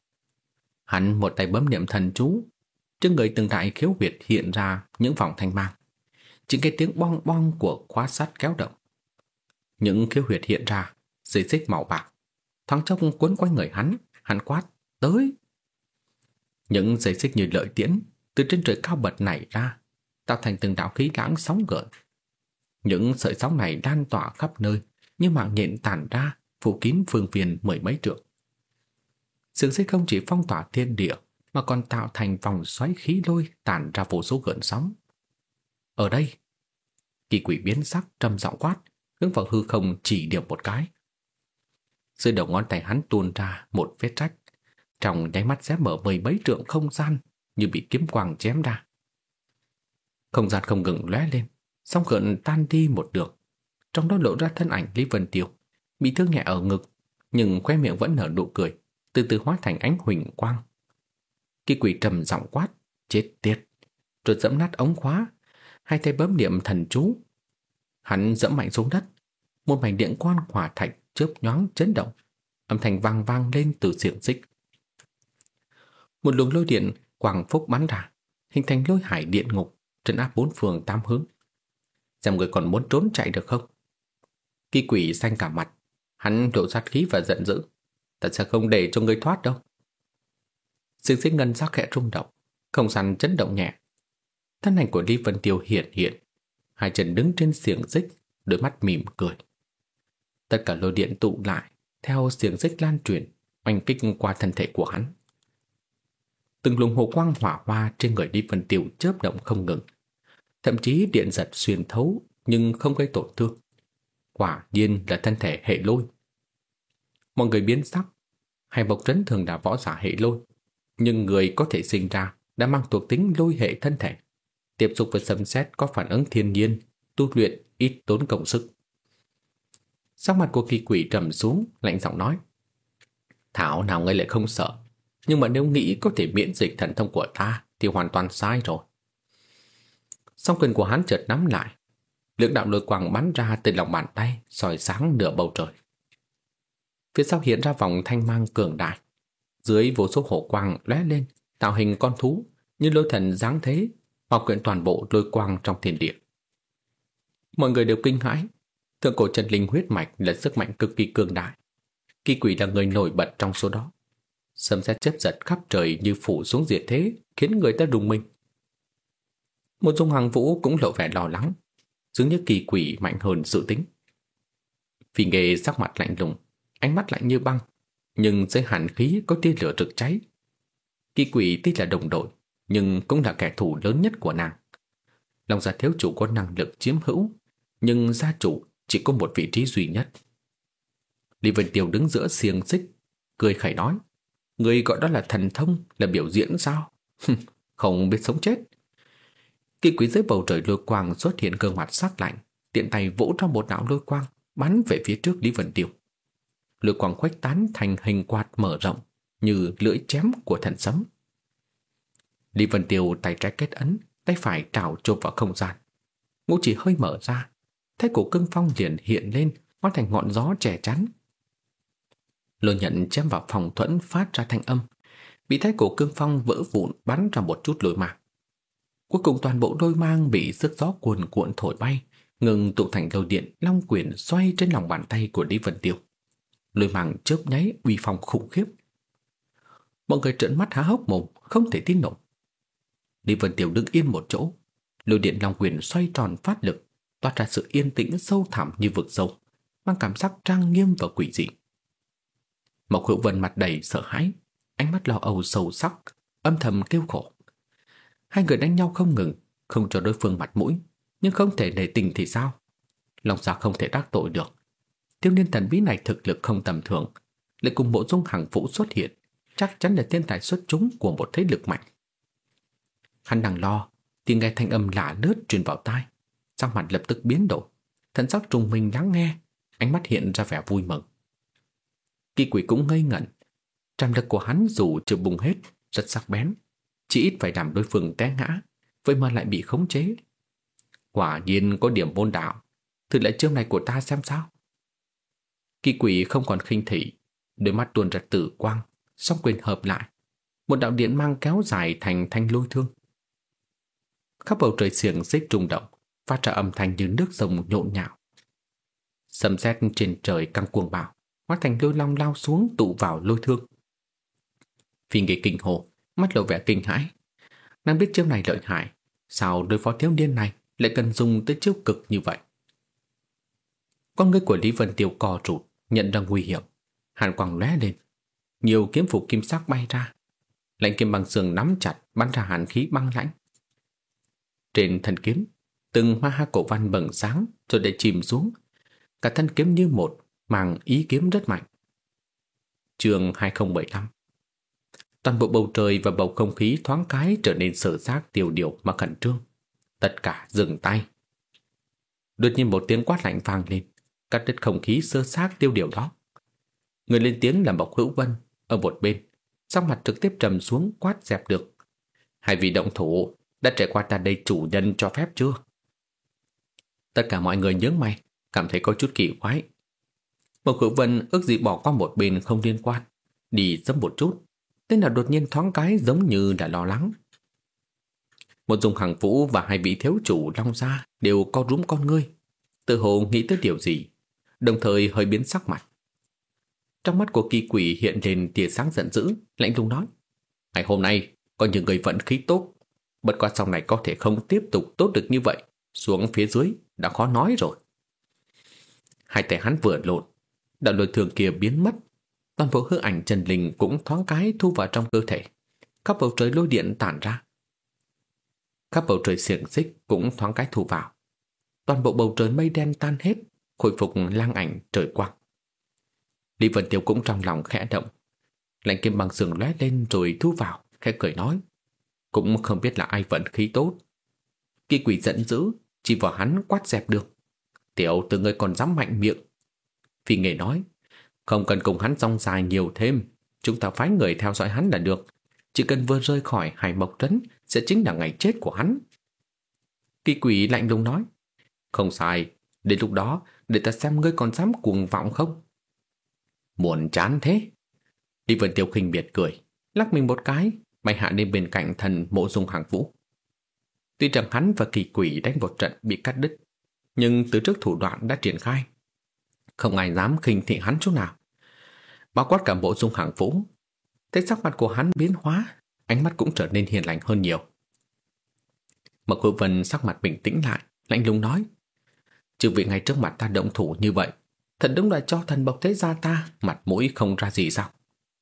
Hắn một tay bấm niệm thần chú, trên người từng đại khiếu huyệt hiện ra những vòng thanh mang. Chỉ nghe tiếng bong bong của khóa sắt kéo động. Những khiếu huyệt hiện ra, dây xích màu bạc, thoáng chốc quấn quanh người hắn quát: "Tới!" Những dây xích như lợi tiễn từ trên trời cao bật nảy ra, tạo thành từng đạo khí lãng sóng gợn. Những sợi sóng này lan tỏa khắp nơi, như mạng nhện tản ra, phủ kín phương viên 10 mấy trượng. Xiềng xích không chỉ phong tỏa thiên địa, mà còn tạo thành vòng xoáy khí lôi tản ra vô số gợn sóng. Ở đây, Kỳ Quỷ biến sắc trầm giọng quát, hướng vào hư không chỉ điểm một cái. Dưới đầu ngón tay hắn tuôn ra một vết rách, trong nháy mắt xé mở 10 mấy trượng không gian, như bị kiếm quang chém ra. Không gian không ngừng lóe lên, sóng gợn tan đi một đường, trong đó lộ ra thân ảnh Lý Vân Tiêu, bị thương nhẹ ở ngực, nhưng khóe miệng vẫn nở nụ cười, từ từ hóa thành ánh huỳnh quang. Kỳ Quỷ trầm giọng quát: "Chết tiệt!" Rồi giẫm nát ống khóa, hai tay bấm niệm thần chú. Hắn giẫm mạnh xuống đất, một mảnh điện quang hỏa thạch chớp nhoáng chấn động, âm thanh vang vang lên từ xiềng xích. Một luồng lôi điện quang phúc bắn ra, hình thành lôi hải điện ngục, trấn áp bốn phương tám hướng. Xem người còn muốn trốn chạy được không? Kỳ Quỷ xanh cả mặt, hắn lộ sát khí và giận dữ: "Ta sẽ không để cho ngươi thoát đâu." Xiềng xích ngân sắc khẽ rung động, không gian chấn động nhẹ. Thân ảnh của Lý Vân Tiêu hiện hiện, hai chân đứng trên xiềng xích, đôi mắt mỉm cười. Tất cả lôi điện tụ lại, theo xiềng xích lan truyền, oanh kích qua thân thể của hắn. Từng luồng hồ quang hỏa hoa trên người Lý Vân Tiêu chớp động không ngừng, thậm chí điện giật xuyên thấu nhưng không gây tổn thương. Quả nhiên là thân thể hệ lôi. Mọi người biến sắc. Hải Bộc Trấn thường là võ giả hệ lôi, nhưng người có thể sinh ra đã mang thuộc tính lôi hệ thân thể, tiếp xúc với sấm sét có phản ứng thiên nhiên, tu luyện ít tốn công sức. Sắc mặt của Kỳ Quỷ trầm xuống, lạnh giọng nói: "Thảo nào ngươi lại không sợ, nhưng mà nếu nghĩ có thể miễn dịch thần thông của ta thì hoàn toàn sai rồi." Song quyền của hắn chợt nắm lại, lưỡng đạo lôi quang bắn ra từ lòng bàn tay, soi sáng nửa bầu trời. Phía sau hiện ra vòng thanh mang cường đại, dưới vô số hổ quang lóe lên, tạo hình con thú như lôi thần giáng thế, bao quyện toàn bộ lôi quang trong thiên địa. Mọi người đều kinh hãi. Thượng cổ chân linh huyết mạch là sức mạnh cực kỳ cường đại. Kỳ Quỷ là người nổi bật trong số đó. Sấm sét chớp giật khắp trời như phủ xuống diệt thế, khiến người ta rùng mình. Một Dung Hằng Vũ cũng lộ vẻ lo lắng, dường như Kỳ Quỷ mạnh hơn dự tính. Phi Nghê sắc mặt lạnh lùng, ánh mắt lạnh như băng, nhưng dưới hàn khí có tia lửa rực cháy. Kỳ Quỷ tuy là đồng đội, nhưng cũng là kẻ thù lớn nhất của nàng. Long gia thiếu chủ có năng lực chiếm hữu, nhưng gia chủ chỉ có một vị trí duy nhất. Lý Vân Tiêu đứng giữa xiềng xích, cười khẩy nói: "Người gọi đó là thần thông, là biểu diễn sao? Không biết sống chết." Kỳ Quỷ dưới bầu trời lôi quang xuất hiện gương mặt sắc lạnh, tiện tay vỗ ra một đạo lôi quang bắn về phía trước Lý Vân Tiêu. Lôi quang khuếch tán thành hình quạt mở rộng như lưỡi chém của thần sấm. Lý Vân Tiêu tay trái kết ấn, tay phải trảo chộp vào không gian. Ngũ chỉ hơi mở ra, thái cổ cương phong liền hiện lên, hóa thành ngọn gió che chắn. Lôi nhận chém vào phòng thuẫn phát ra thanh âm, bị thái cổ cương phong vỡ vụn bắn ra một chút lôi mang. Cuối cùng toàn bộ lôi mang bị sức gió cuồn cuộn thổi bay, ngừng tụ thành lôi điện long quyển xoay trên lòng bàn tay của Lý Vân Tiêu. Lôi mang chớp nháy uy phong khủng khiếp. Mọi người trợn mắt há hốc mồm, không thể tin nổi. Lý Vân Tiêu đứng yên một chỗ, lôi điện long quyển xoay tròn phát lực, toát ra sự yên tĩnh sâu thẳm như vực sâu, mang cảm giác trang nghiêm và quỷ dị. Mộc Hữu Vân mặt đầy sợ hãi, ánh mắt lo âu sâu sắc, âm thầm kêu khổ. Hai người đánh nhau không ngừng, không cho đối phương mặt mũi, nhưng không thể nể tình thì sao? Long Gia không thể đắc tội được. Thiếu niên thần bí này thực lực không tầm thường, lại cùng Mộ Dung Hằng Vũ xuất hiện, chắc chắn là thiên tài xuất chúng của một thế lực mạnh. Hắn đang lo, thì nghe thanh âm lạ lướt truyền vào tai, sắc mặt lập tức biến đổi, thần sắc trùng mình lắng nghe, ánh mắt hiện ra vẻ vui mừng. Kỳ Quỷ cũng ngây ngẩn, trảm lực của hắn dù chưa bùng hết, rất sắc bén, chỉ ít phải làm đối phương té ngã, vậy mà lại bị khống chế. Quả nhiên có điểm môn đạo, thử lại chiêu này của ta xem sao. Kỳ Quỷ không còn khinh thị, đôi mắt tuôn ra tử quang, song quyền hợp lại, một đạo điện mang kéo dài thành thanh lôi thương. Khắp bầu trời xiềng xích rung động, phát ra âm thanh như nước sông nhộn nhạo. Sấm sét trên trời căng cuồng bạo, hóa thành lôi long lao xuống tụ vào lôi thương. Phi Nghê kinh hồ, mắt lộ vẻ kinh hãi. Nàng biết chiêu này lợi hại, sao đối phó thiếu niên này lại cần dùng tới chiêu cực như vậy? Con ngươi của Lý Vân Tiêu co rụt, nhận ra nguy hiểm, hàn quang lóe lên, nhiều kiếm phủ kim sắc bay ra, lạnh kiếm bằng sườn nắm chặt bắn ra hàn khí băng lãnh. Trên thân kiếm, từng hoa ha cổ văn bừng sáng rồi để chìm xuống, cả thân kiếm như một, mang ý kiếm rất mạnh. Chương 2075. Toàn bộ bầu trời và bầu không khí thoáng cái trở nên sở xác tiêu điều mà khẩn trương. Tất cả dừng tay. Đột nhiên một tiếng quát lạnh vang lên, cắt đứt không khí sơ xác tiêu điều đó. Người lên tiếng là Mộc Hữu Vân ở một bên, sắc mặt trực tiếp trầm xuống quát dẹp được. Hai vị động thủ đã trải qua ta đây chủ nhân cho phép chưa? Tất cả mọi người nhướng mày, cảm thấy có chút kỳ quái. Mộc Hữu Vân ước gì bỏ qua một bên không liên quan, đi dẫm một chút, tên là đột nhiên thoáng cái giống như đã lo lắng. Mộ Dung Hằng Vũ và hai vị thiếu chủ Long Gia đều co rúm con ngươi, tự hồ nghĩ tới điều gì, đồng thời hơi biến sắc mặt. Trong mắt của Kỳ Quỷ hiện lên tia sáng giận dữ, lạnh lùng nói: ngày hôm nay có những người vận khí tốt, bất quá sau này có thể không tiếp tục tốt được như vậy, xuống phía dưới đã khó nói rồi. Hai tay hắn vừa lộn, đạo lôi thường kia biến mất, toàn bộ hư ảnh Trần Linh cũng thoáng cái thu vào trong cơ thể, khắp bầu trời lôi điện tản ra. Khắp bầu trời xiềng xích cũng thoáng cái thu vào, toàn bộ bầu trời mây đen tan hết, khôi phục lang ảnh trời quang. Lý Vân Tiêu cũng trong lòng khẽ động, lạnh kiếm bằng sừng lóe lên rồi thu vào, khẽ cười nói: cũng không biết là ai vận khí tốt. Kỳ Quỷ giận dữ, chỉ vào hắn quát dẹp được: tiểu tử ngươi còn dám mạnh miệng. Phi Nghê nói: không cần cùng hắn rong dài nhiều thêm, chúng ta phái người theo dõi hắn là được, chỉ cần vừa rơi khỏi Hải Mộc Trấn sẽ chính là ngày chết của hắn. Kỳ Quỷ lạnh lùng nói: không sai, đến lúc đó để ta xem ngươi còn dám cuồng vọng không. Muộn chán thế. Lý Vân Tiêu khinh biệt cười, lắc mình một cái, bay hạ lên bên cạnh thần Mộ Dung Hằng Vũ. Tuy rằng hắn và Kỳ Quỷ đánh một trận bị cắt đứt, nhưng từ trước thủ đoạn đã triển khai, không ai dám khinh thị hắn chút nào, bao quát cả Mộ Dung Hằng Vũ. Thấy sắc mặt của hắn biến hóa, ánh mắt cũng trở nên hiền lành hơn nhiều. Mộc Hữu Vân sắc mặt bình tĩnh lại, lạnh lùng nói: chư vị ngay trước mặt ta động thủ như vậy, thật đúng là cho thần bộc thế gia ta mặt mũi không ra gì sao?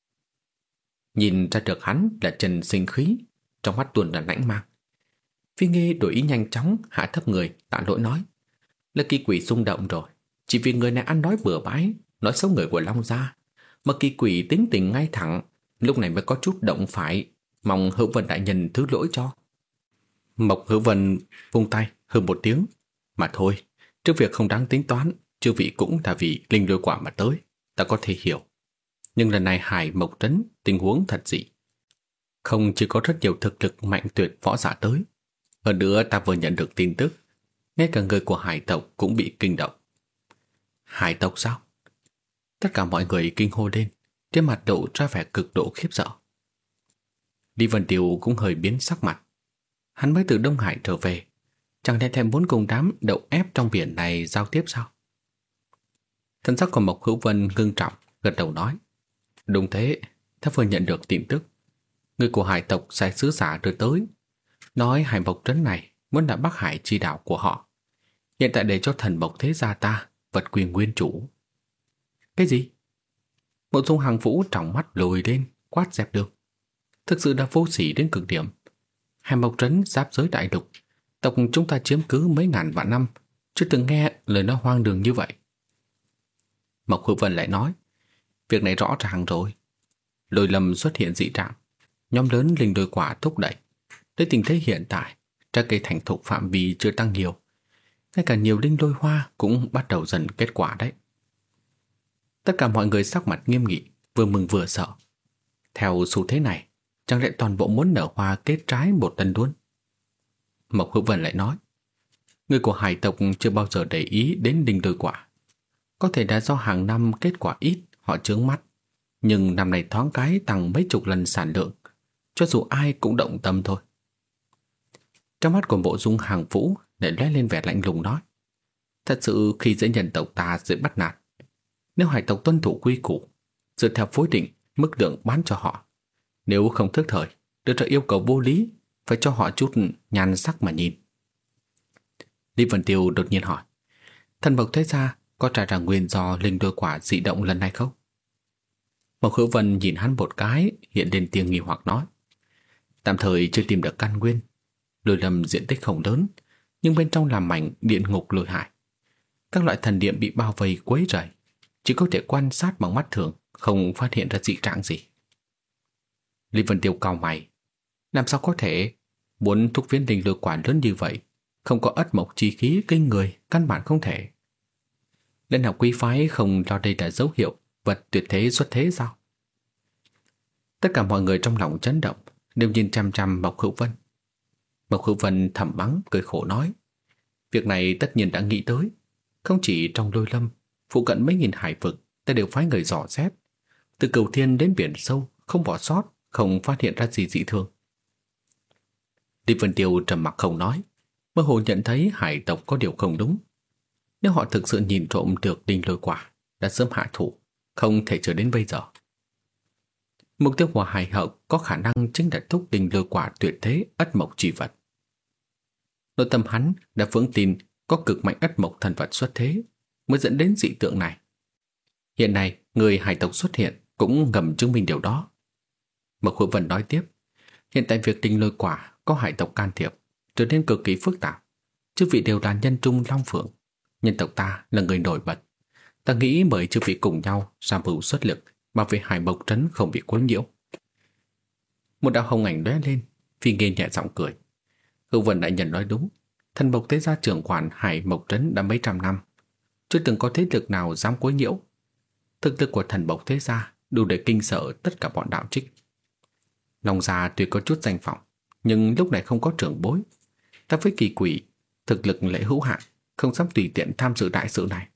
Nhìn ra được hắn là trần sinh khí, trong mắt tuôn ra lãnh mang. Phi Nghê đổi ý nhanh chóng, hạ thấp người, tạ lỗi nói: là Kỳ Quỷ xung động rồi, chỉ vì người này ăn nói bừa bãi, nói xấu người của Long Gia, mà Kỳ Quỷ tính tình ngay thẳng, lúc này mới có chút động phải, mong Hữu Vân đại nhân thứ lỗi cho. Mộc Hữu Vân vung tay hừ một tiếng: mà thôi, Trước việc không đáng tính toán, chư vị cũng là vì linh lôi quả mà tới, ta có thể hiểu. Nhưng lần này Hải Mộc Trấn tình huống thật dị. Không chỉ có rất nhiều thực lực mạnh tuyệt võ giả tới, hơn nữa ta vừa nhận được tin tức, ngay cả người của hải tộc cũng bị kinh động. Hải tộc sao? Tất cả mọi người kinh hô lên, trên mặt lộ ra vẻ cực độ khiếp sợ. Lý Vân Tiêu cũng hơi biến sắc mặt. Hắn mới từ Đông Hải trở về, chẳng lẽ thèm muốn cùng đám đậu ép trong biển này giao tiếp sao? Thân sắc của Mộc Hữu Vân ngưng trọng, gật đầu nói. Đúng thế, ta vừa nhận được tin tức. Người của hải tộc sai sứ giả đưa tới, nói Hải Mộc Trấn này muốn là Bắc Hải chi đạo của họ. Hiện tại để cho thần Mộc Thế Gia ta vật quyền nguyên chủ. Cái gì? Mộ Dung Hàng Vũ tròng mắt lồi lên, quát dẹp đường. Thực sự đã vô sỉ đến cực điểm. Hải Mộc Trấn giáp giới đại lục, tộc chúng ta chiếm cứ mấy ngàn vạn năm, chưa từng nghe lời nói hoang đường như vậy. Mộc Hữu Vân lại nói, việc này rõ ràng rồi. Lôi Lâm xuất hiện dị trạng, nhóm lớn linh đôi quả thúc đẩy. Tới tình thế hiện tại, trái cây thành thục phạm vi chưa tăng nhiều. Ngay cả nhiều linh đôi hoa cũng bắt đầu dần kết quả đấy. Tất cả mọi người sắc mặt nghiêm nghị, vừa mừng vừa sợ. Theo xu thế này, chẳng lẽ toàn bộ muốn nở hoa kết trái một lần luôn? Mộc Hữu Vân lại nói, người của hải tộc chưa bao giờ để ý đến linh đôi quả. Có thể đã do hàng năm kết quả ít, họ chướng mắt. Nhưng năm nay thoáng cái tăng mấy chục lần sản lượng, cho dù ai cũng động tâm thôi. Trong mắt của Mộ Dung Hàng Vũ lại lóe lên vẻ lạnh lùng nói, thật sự khi dễ nhân tộc ta dễ bắt nạt. Nếu hải tộc tuân thủ quy củ, dựa theo phối định mức lượng bán cho họ, nếu không thức thời đưa ra yêu cầu vô lý, phải cho họ chút nhan sắc mà nhìn. Lý Vân Tiêu đột nhiên hỏi, thần Mộc Thế Gia có trả ra nguyên do linh đôi quả dị động lần này không? Mộc Hữu Vân nhìn hắn một cái, hiện lên tiếng nghi hoặc nói, tạm thời chưa tìm được căn nguyên. Lôi Lâm diện tích không lớn, nhưng bên trong làm mảnh điện ngục lôi hải. Các loại thần điện bị bao vây quấy rầy, chỉ có thể quan sát bằng mắt thường, không phát hiện ra dị trạng gì. Lý Vân Tiêu cau mày, làm sao có thể? Muốn thúc viên linh lôi quả lớn như vậy, không có ất mộc chi khí kinh người, căn bản không thể. Lên học quý phái không lo đây là dấu hiệu vật tuyệt thế xuất thế sao? Tất cả mọi người trong lòng chấn động, đều nhìn chăm chăm Mộc Hữu Vân. Mộc Hữu Vân thầm mắng cười khổ nói, việc này tất nhiên đã nghĩ tới. Không chỉ trong Lôi Lâm, phụ cận mấy nghìn hải vực, ta đều phái người dò xét. Từ Cửu Thiên đến biển sâu, không bỏ sót, không phát hiện ra gì dị thường. Lý Vân Tiêu trầm mặc không nói, mơ hồ nhận thấy hải tộc có điều không đúng. Nếu họ thực sự nhìn trộm được linh lôi quả, đã sớm hạ thủ, không thể chờ đến bây giờ. Mục tiêu của hải hậu có khả năng chính là thúc linh lôi quả tuyệt thế ất mộc chi vật. Nội tâm hắn đã vững tin có cực mạnh ất mộc thần vật xuất thế mới dẫn đến dị tượng này. Hiện nay người hải tộc xuất hiện cũng ngầm chứng minh điều đó. Mộc Hữu Vân nói tiếp, hiện tại việc linh lôi quả có hải tộc can thiệp trở nên cực kỳ phức tạp. Chư vị đều là nhân trung long phượng, nhân tộc ta là người nổi bật. Ta nghĩ mời chư vị cùng nhau ra mưu xuất lực bảo vệ Hải Mộc Trấn không bị quấy nhiễu. Một đạo hồng ảnh lóe lên, Phi Nghê nhẹ giọng cười. Hữu Vân đại nhân nói đúng, thần Mộc Thế Gia trưởng quản Hải Mộc Trấn đã mấy trăm năm, chưa từng có thế lực nào dám quấy nhiễu. Thực lực của thần Mộc Thế Gia đủ để kinh sợ tất cả bọn đạo trích. Long gia tuy có chút danh vọng, nhưng lúc này không có trưởng bối. Ta với Kỳ Quỷ, thực lực lễ hữu hạn, không dám tùy tiện tham dự đại sự này.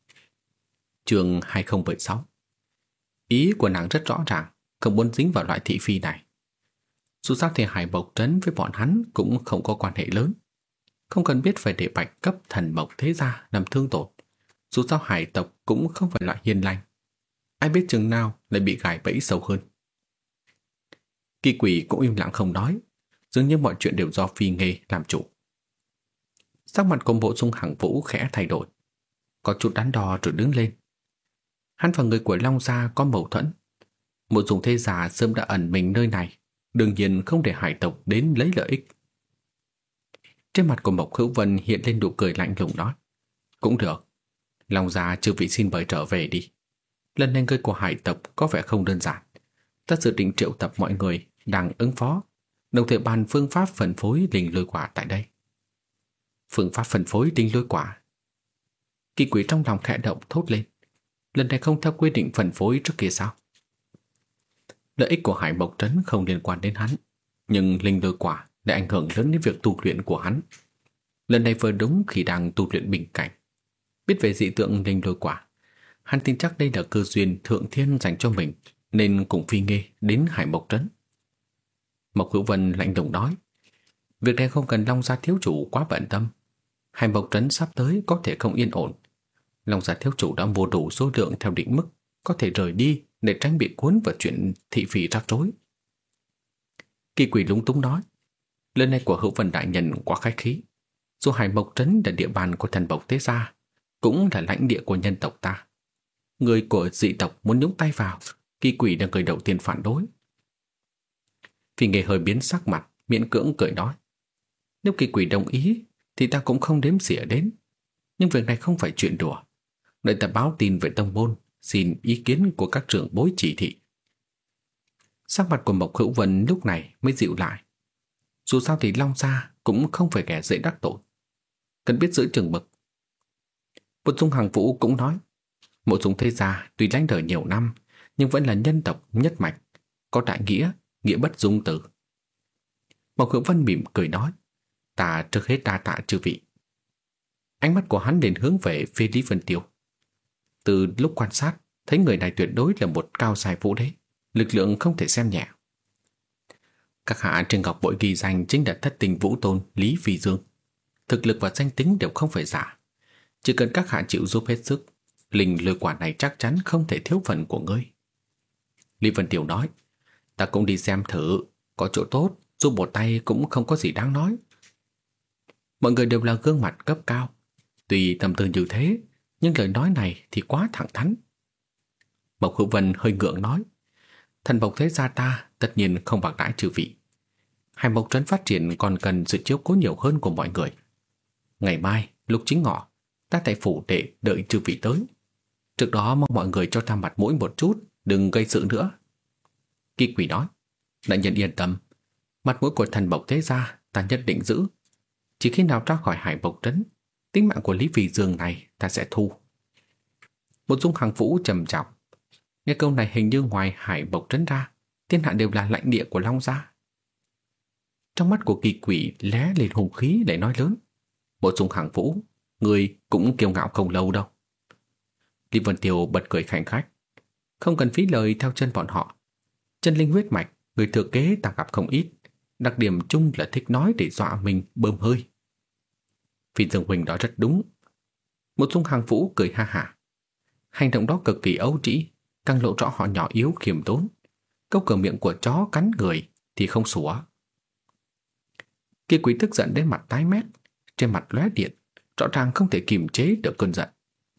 Chương 2076. Ý của nàng rất rõ ràng, không muốn dính vào loại thị phi này. Dù sao thì Hải Mộc Trấn với bọn hắn cũng không có quan hệ lớn, không cần biết phải để bạch cấp thần Mộc Thế Gia làm thương tổn. Dù sao hải tộc cũng không phải loại hiền lành, ai biết chừng nào lại bị gài bẫy sâu hơn. Kỳ Quỷ cũng im lặng không nói, dường như mọi chuyện đều do Phi Nghê làm chủ. Sắc mặt của Mộ Dung Hằng Vũ khẽ thay đổi, có chút đắn đo rồi đứng lên. Hắn và người của Long gia có mâu thuẫn. Mộ Dung Thế Gia sớm đã ẩn mình nơi này, đương nhiên không để hải tộc đến lấy lợi ích. Trên mặt của Mộc Hữu Vân hiện lên nụ cười lạnh lùng nói, cũng được, Long gia chư vị xin mời trở về đi. Lần này người của hải tộc có vẻ không đơn giản. Ta dự định triệu tập mọi người đang ứng phó, đồng thời bàn phương pháp phân phối linh lôi quả tại đây. Phương pháp phân phối linh lôi quả? Kỳ quỷ trong lòng khẽ động thốt lên. Lần này không theo quy định phân phối trước kia sao? Lợi ích của Hải Mộc Trấn không liên quan đến hắn, nhưng linh lôi quả đã ảnh hưởng lớn đến việc tu luyện của hắn. Lần này vừa đúng khi đang tu luyện bình cảnh. Biết về dị tượng linh lôi quả, hắn tin chắc đây là cơ duyên thượng thiên dành cho mình, nên cũng phi nghê đến Hải Mộc Trấn. Mộc Hữu Vân lạnh lùng nói, việc này không cần Long gia thiếu chủ quá bận tâm. Hải Mộc Trấn sắp tới có thể không yên ổn. Long gia thiếu chủ đã mua đủ số lượng theo định mức, có thể rời đi để tránh bị cuốn vào chuyện thị phi rắc rối. Kỳ quỷ lúng túng nói, lần này của Hữu Vân đại nhân quá khách khí. Dù Hải Mộc Trấn là địa bàn của thần Bộc Thế Gia, cũng là lãnh địa của nhân tộc ta. Người của dị tộc muốn nhúng tay vào, Kỳ quỷ là người đầu tiên phản đối. Phi Nghê hơi biến sắc mặt, miễn cưỡng cười nói, nếu Kỳ quỷ đồng ý thì ta cũng không đếm xỉa đến. Nhưng việc này không phải chuyện đùa. Đợi ta báo tin về tông môn, xin ý kiến của các trưởng bối chỉ thị. Sắc mặt của Mộc Hữu Vân lúc này mới dịu lại. Dù sao thì Long gia cũng không phải kẻ dễ đắc tội, cần biết giữ chừng mực. Một Dung Hàng Vũ cũng nói, Mộ Dung Thế Gia tuy lãnh đời nhiều năm, nhưng vẫn là nhân tộc nhất mạch, có đại nghĩa, nghĩa bất dung tử. Mộc Hữu Vân mỉm cười nói, ta trước hết đa tạ chư vị. Ánh mắt của hắn liền hướng về phía Lý Vân Tiêu. Từ lúc quan sát, thấy người này tuyệt đối là một cao sai vũ đế, lực lượng không thể xem nhẹ. Các hạ trên ngọc bội ghi danh chính là thất tình vũ tôn Lý Phi Dương. Thực lực và danh tính đều không phải giả. Chỉ cần các hạ chịu giúp hết sức, linh lôi quả này chắc chắn không thể thiếu phần của ngươi. Lý Vân Tiêu nói, ta cũng đi xem thử, có chỗ tốt, giúp một tay cũng không có gì đáng nói. Mọi người đều là gương mặt cấp cao. Tuy tâm tư như thế, nhưng lời nói này thì quá thẳng thắn. Mộc Hữu Vân hơi ngượng nói, thần Bộc Thế Gia ta tất nhiên không bạc đãi chư vị. Hải Mộc Trấn phát triển còn cần sự chiếu cố nhiều hơn của mọi người. Ngày mai, lúc chính ngọ, ta tại phủ để đợi chư vị tới. Trước đó mong mọi người cho ta mặt mũi một chút, đừng gây sự nữa. Kỳ quỷ nói, đại nhân yên tâm, mặt mũi của thần Bộc Thế Gia ta nhất định giữ. Chỉ khi nào ra khỏi Hải Mộc Trấn, tính mạng của Lý Phi Dương này ta sẽ thu. Một Dung Hàng Vũ trầm trọng, nghe câu này hình như ngoài Hải Mộc Trấn ra, thiên hạ đều là lãnh địa của Long gia. Trong mắt của kỳ quỷ lóe lên hùng khí để nói lớn, Một Dung Hàng Vũ, người cũng kiêu ngạo không lâu đâu. Lý Vân Tiêu bật cười khanh khách, không cần phí lời theo chân bọn họ. Chân linh huyết mạch, người thừa kế ta gặp không ít, đặc điểm chung là thích nói để dọa mình bơm hơi. Phi Dương huynh nói rất đúng. Một Dung Hàng Vũ cười ha hả. Hành động đó cực kỳ ấu trĩ, càng lộ rõ họ nhỏ yếu khiêm tốn. Câu cửa miệng của chó cắn người thì không sủa. Kia quý tức giận đến mặt tái mét, trên mặt lóe điện, rõ ràng không thể kiềm chế được cơn giận.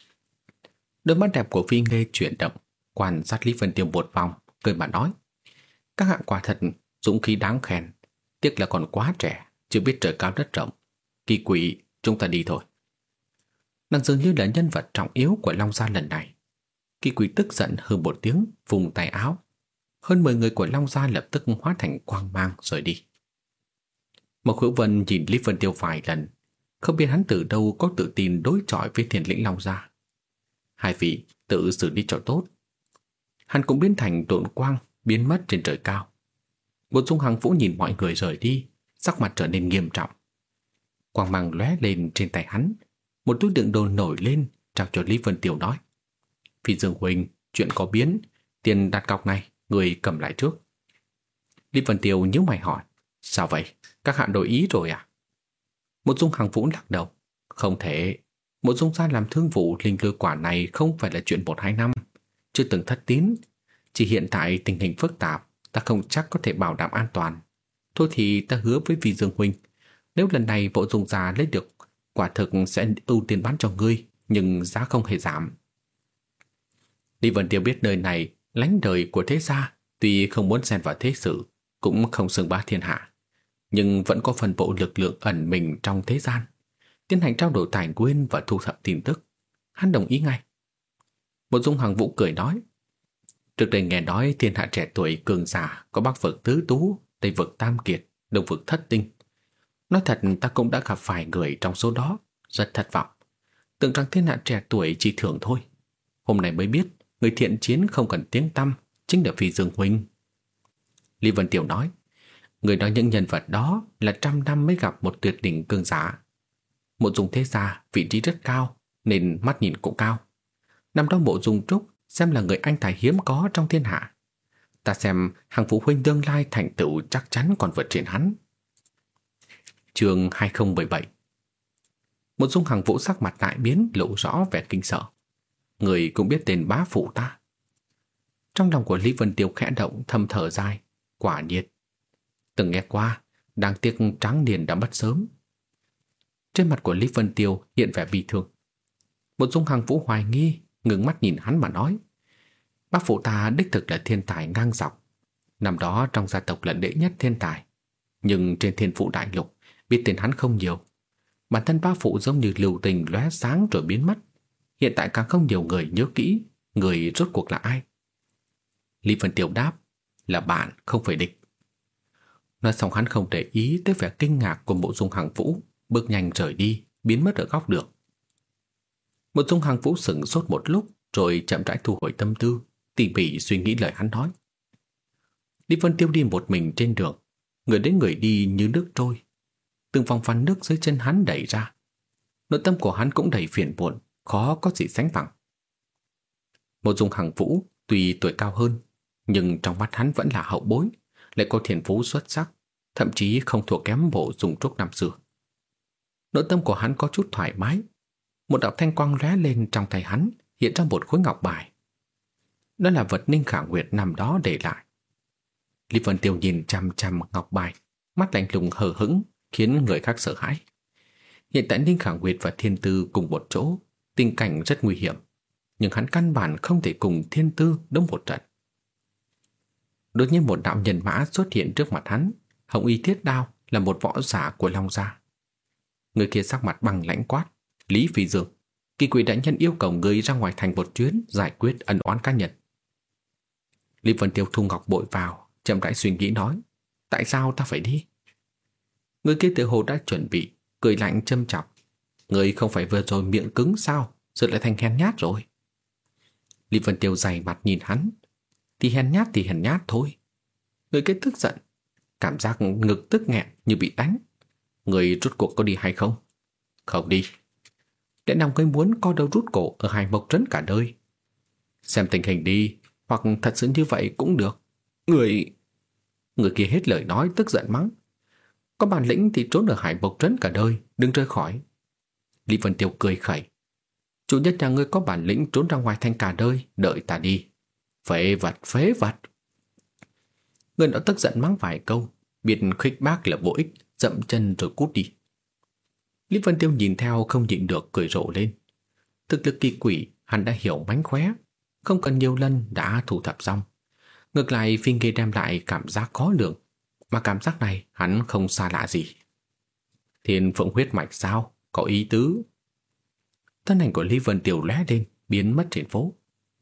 Đôi mắt đẹp của Phi Nghê chuyển động, quan sát Lý Vân Tiêu một vòng, cười mà nói, các hạng quả thật dũng khí đáng khen, tiếc là còn quá trẻ, chưa biết trời cao đất rộng. Kỳ quỷ, chúng ta đi thôi. Nàng dường như là nhân vật trọng yếu của Long gia lần này. Kỳ quỷ tức giận hừ một tiếng, vùng tay áo. Hơn 10 người của Long gia lập tức hóa thành quang mang rời đi. Mộc Hữu Vân nhìn Lý Vân Tiêu vài lần, không biết hắn từ đâu có tự tin đối chọi với Thiên Lĩnh Long gia. Hai vị tự xử lý cho tốt. Hắn cũng biến thành độn quang, biến mất trên trời cao. Một Dung Hàng Vũ nhìn mọi người rời đi, sắc mặt trở nên nghiêm trọng. Quang mang lóe lên trên tay hắn, một túi đựng đồ nổi lên, trao cho Lý Vân Tiêu nói, Phi Dương huynh, chuyện có biến, tiền đặt cọc này người cầm lại trước. Lý Vân Tiêu nhíu mày hỏi, sao vậy, các hạ đổi ý rồi à? Một Dung Hàng Vũ lắc đầu, không thể. Một Dung gia làm thương vụ linh lôi quả này không phải là chuyện 1-2 năm, chưa từng thất tín. Chỉ hiện tại tình hình phức tạp, ta không chắc có thể bảo đảm an toàn. Thôi thì ta hứa với Phi Dương huynh, nếu lần này Bộ Dung gia lấy được, quả thực sẽ ưu tiên bán cho ngươi, nhưng giá không hề giảm. Lý Vân Tiêu biết nơi này lãnh đời của thế gia, tuy không muốn xen vào thế sự, cũng không xưng bá thiên hạ, nhưng vẫn có phần bộ lực lượng ẩn mình trong thế gian, tiến hành trao đổi tài nguyên và thu thập tin tức. Hắn đồng ý ngay. Một Dung Hàng Vũ cười nói, trước đây nghe nói thiên hạ trẻ tuổi cường giả có Bắc vực Tứ Tú, Tây vực Tam Kiệt, Đông vực Thất Tinh. Nói thật ta cũng đã gặp phải người trong số đó, rất thất vọng. Tưởng rằng thiên hạ trẻ tuổi chỉ thưởng thôi. Hôm nay mới biết người thiện chiến không cần tiếng tăm chính là Phi Dương huynh. Lý Vân Tiêu nói, người nói những nhân vật đó là trăm năm mới gặp một tuyệt đỉnh cường giả. Mộ Dung thế gia vị trí rất cao nên mắt nhìn cũng cao. Năm đó Mộ Dung Trúc xem là người anh tài hiếm có trong thiên hạ. Ta xem Hằng Vũ huynh tương lai thành tựu chắc chắn còn vượt trên hắn. Chương 2017. Mộ Dung Hằng Vũ sắc mặt đại biến, lộ rõ vẻ kinh sợ. Người cũng biết tên bá phụ ta. Trong lòng của Lý Vân Tiêu khẽ động, thầm thở dài. Quả nhiên từng nghe qua, đáng tiếc tráng niên đã mất sớm. Trên mặt của Lý Vân Tiêu hiện vẻ bi thương. Mộ Dung Hằng Vũ hoài nghi, ngừng mắt nhìn hắn mà nói, bá phụ ta đích thực là thiên tài ngang dọc. Năm đó trong gia tộc là đệ nhất thiên tài, nhưng trên thiên phụ đại lục biết tên hắn không nhiều. Bản thân bá phụ giống như lưu tình lóe sáng rồi biến mất. Hiện tại càng không nhiều người nhớ kỹ người rốt cuộc là ai. Lý Vân Tiêu đáp, là bạn không phải địch. Nói xong hắn không để ý tới vẻ kinh ngạc của Mộ Dung Hằng Vũ, bước nhanh rời đi, biến mất ở góc đường. Mộ Dung Hằng Vũ sững sốt một lúc rồi chậm rãi thu hồi tâm tư, tỉ mỉ suy nghĩ lời hắn nói. Lý Vân Tiêu đi một mình trên đường, người đến người đi như nước trôi. Từng vòng phàn nước dưới chân hắn đẩy ra. Nội tâm của hắn cũng đầy phiền muộn, khó có gì sánh bằng. Mộ Dung Hằng Vũ tuy tuổi cao hơn, nhưng trong mắt hắn vẫn là hậu bối, lại có thiên phú xuất sắc, thậm chí không thua kém Mộ Dung Trúc năm xưa. Nội tâm của hắn có chút thoải mái. Một đạo thanh quang lóe lên trong tay hắn, hiện ra một khối ngọc bài. Đó là vật Ninh Khả Nguyệt năm đó để lại. Lý Vân Tiêu nhìn chằm chằm ngọc bài, mắt lạnh lùng hờ hững, khiến người khác sợ hãi. Hiện tại Ninh Khả Nguyệt và Thiên Tư cùng một chỗ, tình cảnh rất nguy hiểm, nhưng hắn căn bản không thể cùng Thiên Tư đấu một trận. Đột nhiên một đạo nhân mã xuất hiện trước mặt hắn. Hồng y thiết đao là một võ giả của Long gia. Người kia sắc mặt băng lãnh quát, Lý Phi Dương, Kỳ Quỷ đại nhân yêu cầu người ra ngoài thành một chuyến giải quyết ân oán cá nhân. Lý Vân Tiêu thu ngọc bội vào, chậm rãi suy nghĩ nói, tại sao ta phải đi? Người kia tự hồ đã chuẩn bị, cười lạnh châm chọc, người không phải vừa rồi miệng cứng sao, giờ lại thành hèn nhát rồi. Lý Vân Tiêu dày mặt nhìn hắn, thì hèn nhát thôi. Người kia tức giận, cảm giác ngực tức nghẹn như bị đánh. Người rút cuộc có đi hay không? Không đi. Lẽ nào ngươi muốn co đầu rút cổ ở Hải Mộc Trấn cả đời? Xem tình hình đi, hoặc thật sự như vậy cũng được. Người kia hết lời nói, tức giận mắng, có bản lĩnh thì trốn ở Hải Mộc Trấn cả đời, đừng rời khỏi. Lý Vân Tiêu cười khẩy, chủ nhân nhà ngươi có bản lĩnh trốn ra ngoài thành cả đời, đợi ta đi. Phế vật. Người đó tức giận mắng vài câu, biết khích bác là vô ích, dậm chân rồi cút đi. Lý Vân Tiêu nhìn theo không nhịn được cười rộ lên. Thực lực kỳ quỷ hắn đã hiểu mánh khóe, không cần nhiều lần đã thu thập xong. Ngược lại phi nghê đem lại cảm giác khó lường, mà cảm giác này hắn không xa lạ gì. Thiên phượng huyết mạch sao? Có ý tứ. Thân ảnh của Lý Vân Tiêu lóe lên, biến mất trên phố.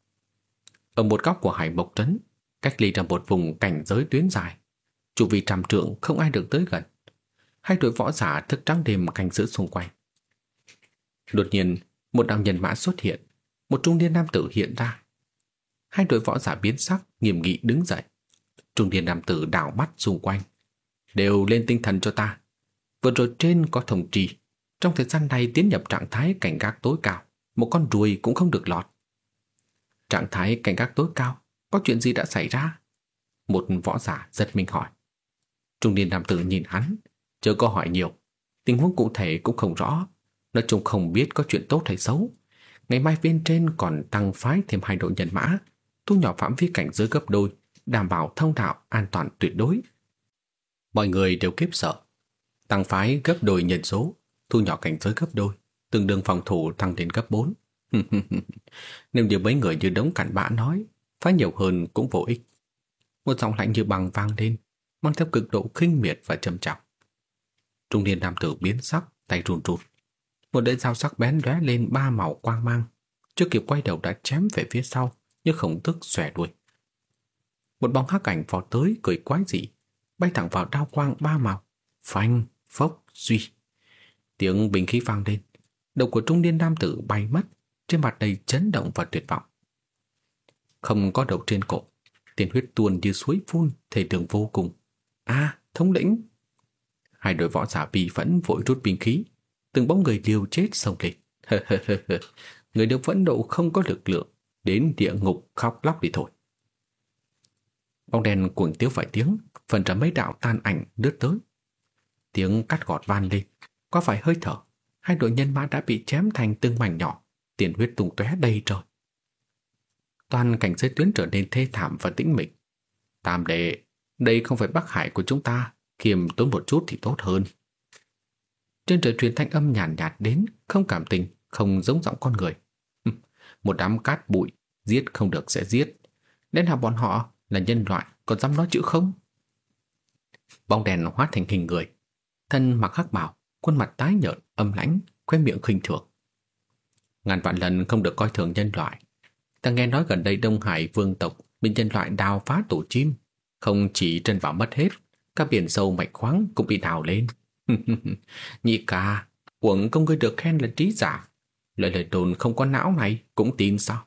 Ở một góc của Hải Mộc Trấn, cách ly ra một vùng cảnh giới tuyến dài, chu vi trăm trượng không ai được tới gần. Hai đội võ giả thức trắng đêm canh giữ xung quanh. Đột nhiên, một đạo nhân mã xuất hiện, một trung niên nam tử hiện ra. Hai đội võ giả biến sắc, nghiêm nghị đứng dậy. Trung niên nam tử đảo mắt xung quanh. Đều lên tinh thần cho ta. Vừa rồi trên có thông trì, trong thời gian này tiến nhập trạng thái cảnh gác tối cao, một con ruồi cũng không được lọt. Trạng thái cảnh gác tối cao, có chuyện gì đã xảy ra? Một võ giả giật mình hỏi. Trung niên nam tử nhìn hắn, chưa có hỏi nhiều, tình huống cụ thể cũng không rõ, nói chung không biết có chuyện tốt hay xấu. Ngày mai bên trên còn tăng phái thêm 2 đội nhân mã, thu nhỏ phạm vi cảnh giới gấp đôi, đảm bảo thông đạo an toàn tuyệt đối. Mọi người đều khiếp sợ. Tăng phái gấp đôi nhân số, thu nhỏ cảnh giới gấp đôi, tương đương phòng thủ tăng đến gấp 4. Nếu như mấy người như đống cặn bã nói, phái nhiều hơn cũng vô ích. Một giọng lạnh như bằng vang lên, mang theo cực độ khinh miệt và trầm trọng. Trung niên nam tử biến sắc, tay run run. Một lưỡi dao sắc bén lóe lên 3 màu quang mang, chưa kịp quay đầu đã chém về phía sau, như khổng tước xòe đuôi. Một bóng hắc ảnh vọt tới cười quái dị, bay thẳng vào đao quang 3 màu. Phanh, phốc, suy. Tiếng binh khí vang lên. đầu của trung niên nam tử bay mất, trên mặt đầy chấn động và tuyệt vọng. Không có đầu trên cổ, tiền huyết tuôn như suối phun, thể tượng vô cùng. Thống lĩnh! Hai đội võ giả bi phẫn vội rút binh khí, từng bóng người liều chết xông lên. Người được phẫn nộ không có lực lượng, đến địa ngục khóc lóc đi thôi. Bóng đen cuồng tiếu vài tiếng, phần ra mấy đạo tan ảnh lướt tới. Tiếng cắt gọt vang lên, có phải hơi thở, hai đội nhân mã đã bị chém thành từng mảnh nhỏ, tiền huyết tung tóe đầy trời. Toàn cảnh giới tuyến trở nên thê thảm và tĩnh mịch. Tam đệ, đây không phải Bắc Hải của chúng ta, khiêm tốn một chút thì tốt hơn. Trên trời truyền thanh âm nhàn nhạt đến, không cảm tình, không giống giọng con người. Một đám cát bụi, giết không được sẽ giết. Đến nào bọn họ là nhân loại, còn dám nói chữ không? Bóng đèn hóa thành hình người, thân mặc hắc bào, khuôn mặt tái nhợt, âm lãnh, khóe miệng khinh thường. Ngàn vạn lần không được coi thường nhân loại. Ta nghe nói gần đây Đông Hải vương tộc bị nhân loại đào phá tổ chim, không chỉ chân vào mất hết, các biển sâu mạch khoáng cũng bị đào lên. Nhị ca, uổng công ngươi được khen là trí giả, lời đồn không có não này cũng tin sao?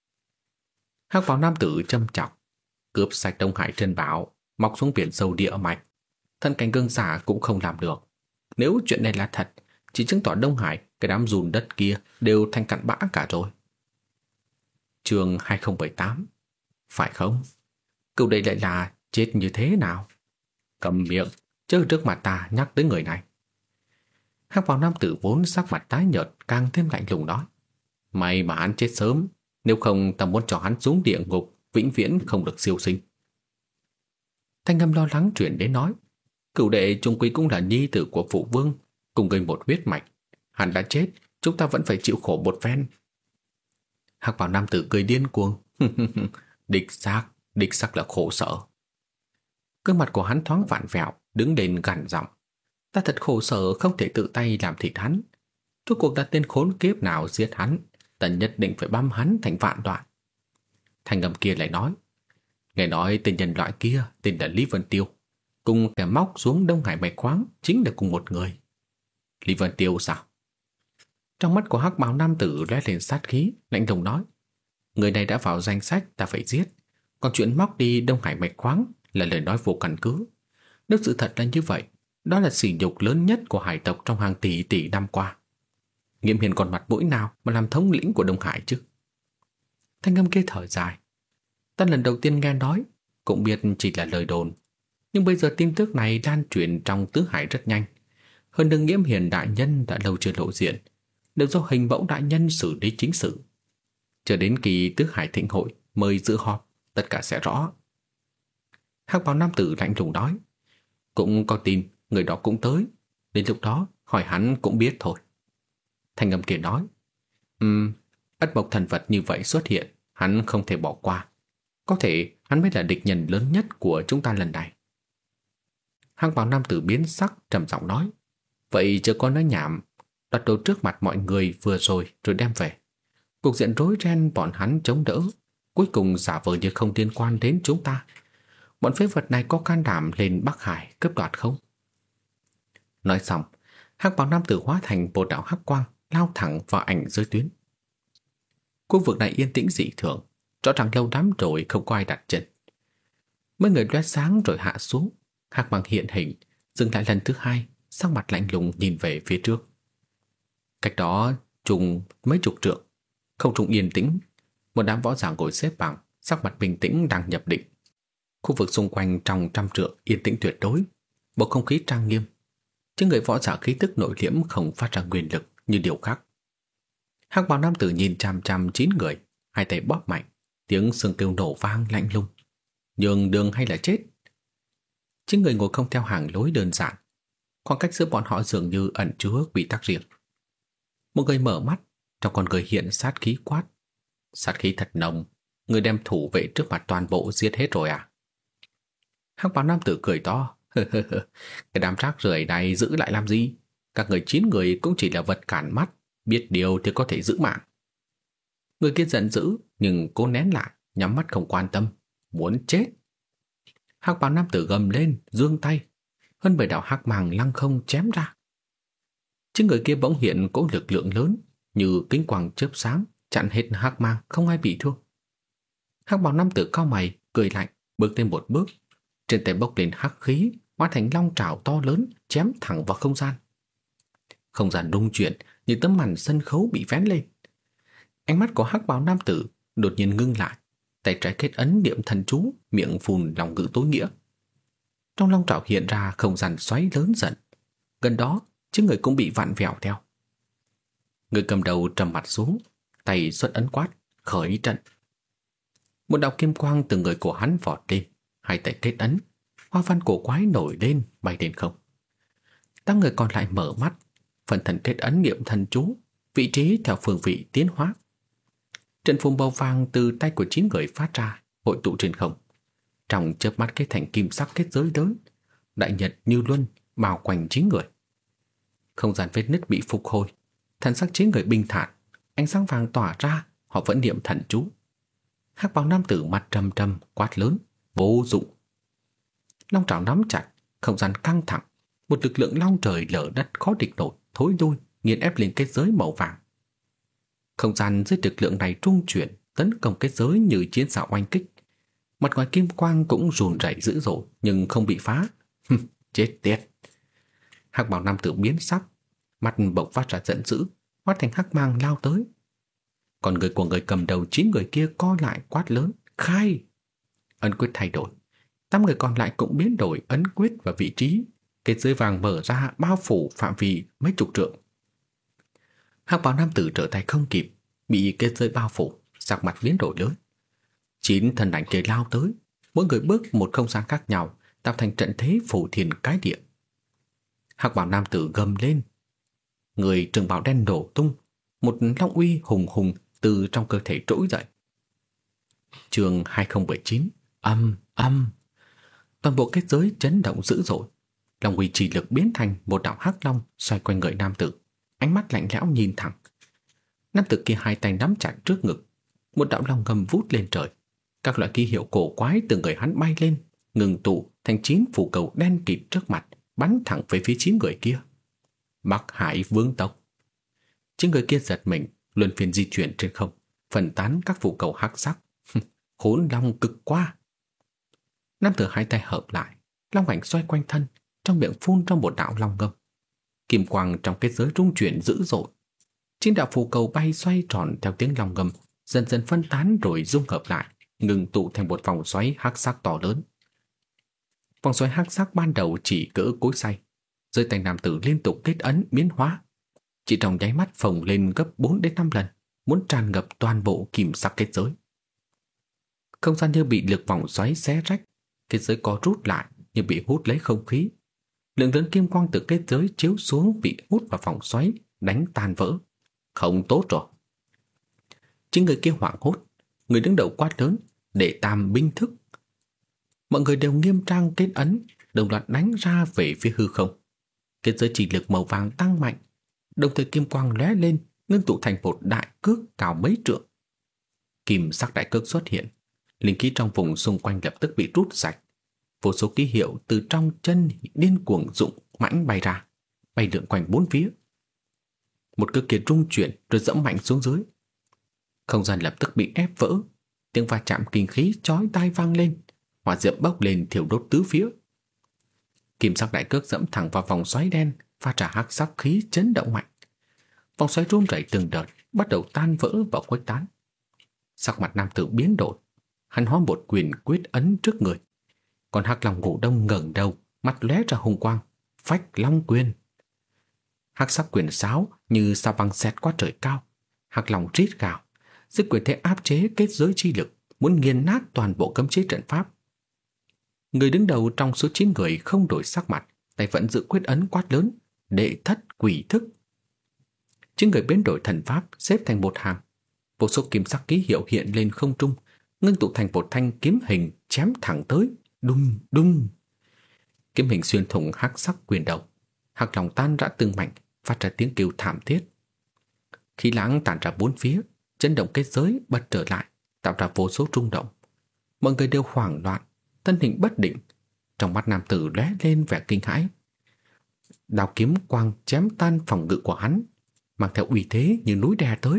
Hắc bào nam tử châm chọc, cướp sạch Đông Hải trân bảo, mọc xuống biển sâu địa mạch, thân cảnh gương giả cũng không làm được. Nếu chuyện này là thật, chỉ chứng tỏ Đông Hải, cái đám dùn đất kia đều thành cặn bã cả rồi. Chương 2078. Phải không? Cậu đây lại là chết như thế nào? Cầm miệng, chớ trước mặt ta nhắc tới người này. Hắc bào nam tử vốn sắc mặt tái nhợt càng thêm lạnh lùng nói: May mà hắn chết sớm, nếu không ta muốn cho hắn xuống địa ngục, vĩnh viễn không được siêu sinh. Thanh âm lo lắng truyền đến nói: Cửu đệ chung quy cũng là nhi tử của phụ vương, cùng gây một huyết mạch. Hắn đã chết, chúng ta vẫn phải chịu khổ một phen. Hắc bào nam tử cười điên cuồng. Đích xác là khổ sở. Gương mặt của hắn thoáng vặn vẹo, đứng lên gằn giọng: Ta thật khổ sở không thể tự tay làm thịt hắn. Rốt cuộc là tên khốn kiếp nào giết hắn, ta nhất định phải băm hắn thành vạn đoạn. Thanh âm kia lại nói: Nghe nói tên nhân loại kia tên là Lý Vân Tiêu, cùng kẻ móc xuống Đông Hải mạch khoáng chính là cùng một người. Lý Vân Tiêu sao? Trong mắt của hắc bào nam tử lóe lên sát khí, lạnh lùng nói: Người này đã vào danh sách ta phải giết, còn chuyện móc đi Đông Hải mạch khoáng là lời nói vô căn cứ. Nếu sự thật là như vậy, đó là sỉ nhục lớn nhất của hải tộc trong hàng tỷ tỷ năm qua. Nghiêm Hiền còn mặt mũi nào mà làm thống lĩnh của Đông Hải chứ? Thanh âm kia thở dài: Ta lần đầu tiên nghe nói, cũng biết chỉ là lời đồn, nhưng bây giờ tin tức này lan truyền trong tứ hải rất nhanh. Hơn nữa Nghiêm Hiền đại nhân đã lâu chưa lộ diện, đều do Hình Mẫu đại nhân xử lý chính sự. Chờ đến kỳ tứ hải thịnh hội mời dự họp, tất cả sẽ rõ. Hắc bào nam tử lạnh lùng nói: Cũng có tin người đó cũng tới, đến lúc đó hỏi hắn cũng biết thôi. Thanh âm kia nói: Ất mộc thần vật như vậy xuất hiện, hắn không thể bỏ qua. Có thể hắn mới là địch nhân lớn nhất của chúng ta lần này. Hắc bào nam tử biến sắc, trầm giọng nói: Vậy chưa có nói nhảm, đoạt đồ trước mặt mọi người vừa rồi đem về. Cục diện rối ren bọn hắn chống đỡ, cuối cùng giả vờ như không liên quan đến chúng ta. Bọn phế vật này có can đảm lên Bắc Hải cướp đoạt không? Nói xong, hắc bào nam tử hóa thành một đạo hắc quang lao thẳng vào ảnh giới tuyến. Khu vực này yên tĩnh dị thường, rõ ràng lâu lắm rồi không có ai đặt chân. Mấy người lóe sáng rồi hạ xuống, hắc bào hiện hình, dừng lại lần thứ hai, sắc mặt lạnh lùng nhìn về phía trước. Cách đó trùng mấy chục trượng, không trung yên tĩnh, một đám võ giả ngồi xếp bằng, sắc mặt bình tĩnh đang nhập định. Khu vực xung quanh trong trăm trượng yên tĩnh tuyệt đối, bầu không khí trang nghiêm. Trên người võ giả khí tức nội liễm không phát ra nguyên lực như điều khác. Hắc bào nam tử nhìn chằm chằm 9 người, hai tay bóp mạnh, tiếng xương kêu nổ vang lạnh lùng. Nhường đường hay là chết? 9 người ngồi không theo hàng lối đơn giản, khoảng cách giữa bọn họ dường như ẩn chứa quy tắc riêng. Một người mở mắt, trong con người hiện sát khí quát: Sát khí thật nồng, người đem thủ vệ trước mặt toàn bộ giết hết rồi à? Hắc bào nam tử cười to: Cái đám rác rưởi này giữ lại làm gì? Các người 9 người cũng chỉ là vật cản mắt, biết điều thì có thể giữ mạng. Người kia giận dữ nhưng cố nén lại, nhắm mắt không quan tâm, muốn chết. Hắc bào nam tử gầm lên, giương tay, hơn 10 đạo hắc màng lăng không chém ra. 9 người kia bỗng hiện cỗ lực lượng lớn, như kính quang chớp sáng, chặn hết hắc mang, không ai bị thương. Hắc bào nam tử cau mày, cười lạnh, bước thêm một bước, trên tay bốc lên hắc khí, hóa thành long trảo to lớn, chém thẳng vào không gian. Không gian rung chuyển như tấm màn sân khấu bị vén lên. Ánh mắt của hắc bào nam tử đột nhiên ngưng lại, tay trái kết ấn niệm thần chú, miệng phun lòng ngữ tối nghĩa. Trong long trảo hiện ra không gian xoáy lớn dần. Gần đó, chiếc người cũng bị vặn vẹo theo. Người cầm đầu trầm mặt xuống, tay xuất ấn quát, khởi trận. Một đạo kim quang từ người của hắn vọt lên, hai tay kết ấn, hoa văn cổ quái nổi lên, bay lên không. Tám người còn lại mở mắt, phần thần kết ấn niệm thần chú, vị trí theo phương vị tiến hóa. Trận phùng màu vàng từ tay của 9 người phát ra, hội tụ trên không. Trong chớp mắt kết thành kim sắc kết giới lớn, đại nhật như luân bao quanh 9 người. Không gian vết nứt bị phục hồi, thần sắc 9 người bình thản, ánh sáng vàng tỏa ra, họ vẫn niệm thần chú. Hắc bào nam tử mặt trầm trầm quát lớn, vô dụng. Long trảo nắm chặt, không gian căng thẳng, một lực lượng long trời lở đất khó địch nổi, thối lui, nghiền ép lên kết giới màu vàng. Không gian dưới lực lượng này trung chuyển, tấn công kết giới như chiến xạ oanh kích. Mặt ngoài kim quang cũng run rẩy dữ dội nhưng không bị phá. Chết tiệt. Hắc bào nam tử biến sắc, mặt bộc phát ra giận dữ, hóa thành hắc mang lao tới. Còn người của người cầm đầu 9 người kia co lại quát lớn, khai. Ấn quyết thay đổi, 8 người còn lại cũng biến đổi ấn quyết và vị trí. Kết giới vàng mở ra bao phủ phạm vi mấy chục trượng. Hắc bào nam tử trở tay không kịp, bị kết giới bao phủ, sắc mặt biến đổi lớn. 9 thần ảnh kia lao tới, mỗi người bước một không gian khác nhau, tạo thành trận thế phủ thiên cái địa. Hắc bào nam tử gầm lên, người trường bào đen đổ tung, một long uy hùng hùng từ trong cơ thể trỗi dậy. Chương 2079, âm. Toàn bộ kết giới chấn động dữ dội. Long uy chỉ lực biến thành một đạo hắc long xoay quanh người nam tử, ánh mắt lạnh lẽo nhìn thẳng. Nam tử kia hai tay nắm chặt trước ngực, một đạo long ngầm vút lên trời. Các loại ký hiệu cổ quái từ người hắn bay lên, ngừng tụ thành 9 phù cầu đen kịt trước mặt, bắn thẳng về phía 9 người kia. Bắc Hải vương tộc. 9 người kia giật mình, luân phiên di chuyển trên không, phân tán các phù cầu hắc sắc. Khốn long cực qua. Nam tử hai tay hợp lại, long ảnh xoay quanh thân, trong miệng phun ra một đạo long ngâm. Kim quang trong kết giới rung chuyển dữ dội. 9 đạo phù cầu bay xoay tròn theo tiếng long ngâm, dần dần phân tán rồi dung hợp lại, ngừng tụ thành một vòng xoáy hắc sắc to lớn. Vòng xoáy hắc sắc ban đầu chỉ cỡ cối xay, dưới tay nam tử liên tục kết ấn biến hóa, chỉ trong nháy mắt phồng lên gấp 4 đến 5 lần, muốn tràn ngập toàn bộ kim sắc kết giới. Không gian như bị lực vòng xoáy xé rách, kết giới co rút lại như bị hút lấy không khí. Lượng lớn kim quang từ kết giới chiếu xuống bị hút vào vòng xoáy, đánh tan vỡ. Không tốt rồi. Chính người kia hoảng hốt, người đứng đầu quát lớn, để tam binh thức. Mọi người đều nghiêm trang kết ấn, đồng loạt đánh ra về phía hư không. Kết giới chỉ lực màu vàng tăng mạnh, đồng thời kim quang lóe lên, ngưng tụ thành một đại cước cao mấy trượng. Kim sắc đại cước xuất hiện, linh khí trong vùng xung quanh lập tức bị rút sạch. Vô số ký hiệu từ trong chân điên cuồng dụng mãnh bay ra, bay lượn quanh bốn phía. Một cước kia rung chuyển rồi dẫm mạnh xuống dưới. Không gian lập tức bị ép vỡ, tiếng va chạm kinh khí chói tai vang lên, hỏa diệm bốc lên thiêu đốt tứ phía. Kim sắc đại cước dẫm thẳng vào vòng xoáy đen, phát ra hắc sắc khí chấn động mạnh. Vòng xoáy run rẩy từng đợt, bắt đầu tan vỡ và khuếch tán. Sắc mặt nam tử biến đổi, hắn hóa một quyền quyết ấn trước người. Còn hắc long ngũ đông ngẩng đầu, mắt lóe ra hùng quang, phách long quyền. Hắc sắc quyền sáo như sao băng xẹt qua trời cao. Hắc long rít gào, dưới quyền thế áp chế kết giới chi lực, muốn nghiền nát toàn bộ cấm chế trận pháp. Người đứng đầu trong số 9 người không đổi sắc mặt, tay vẫn giữ quyết ấn quát lớn, đệ thất quỷ thức. 9 người biến đổi thần pháp xếp thành một hàng, vô số kim sắc ký hiệu hiện lên không trung, ngưng tụ thành một thanh kiếm hình chém thẳng tới, đùng đùng. Kiếm hình xuyên thủng hắc sắc quyền đầu, hắc long tan rã từng mảnh, phát ra tiếng kêu thảm thiết. Khí lãng tản ra bốn phía, chấn động kết giới bật trở lại, tạo ra vô số rung động. Mọi người đều hoảng loạn, thân hình bất định. Trong mắt nam tử lóe lên vẻ kinh hãi. Đao kiếm quang chém tan phòng ngự của hắn, mang theo uy thế như núi đè tới.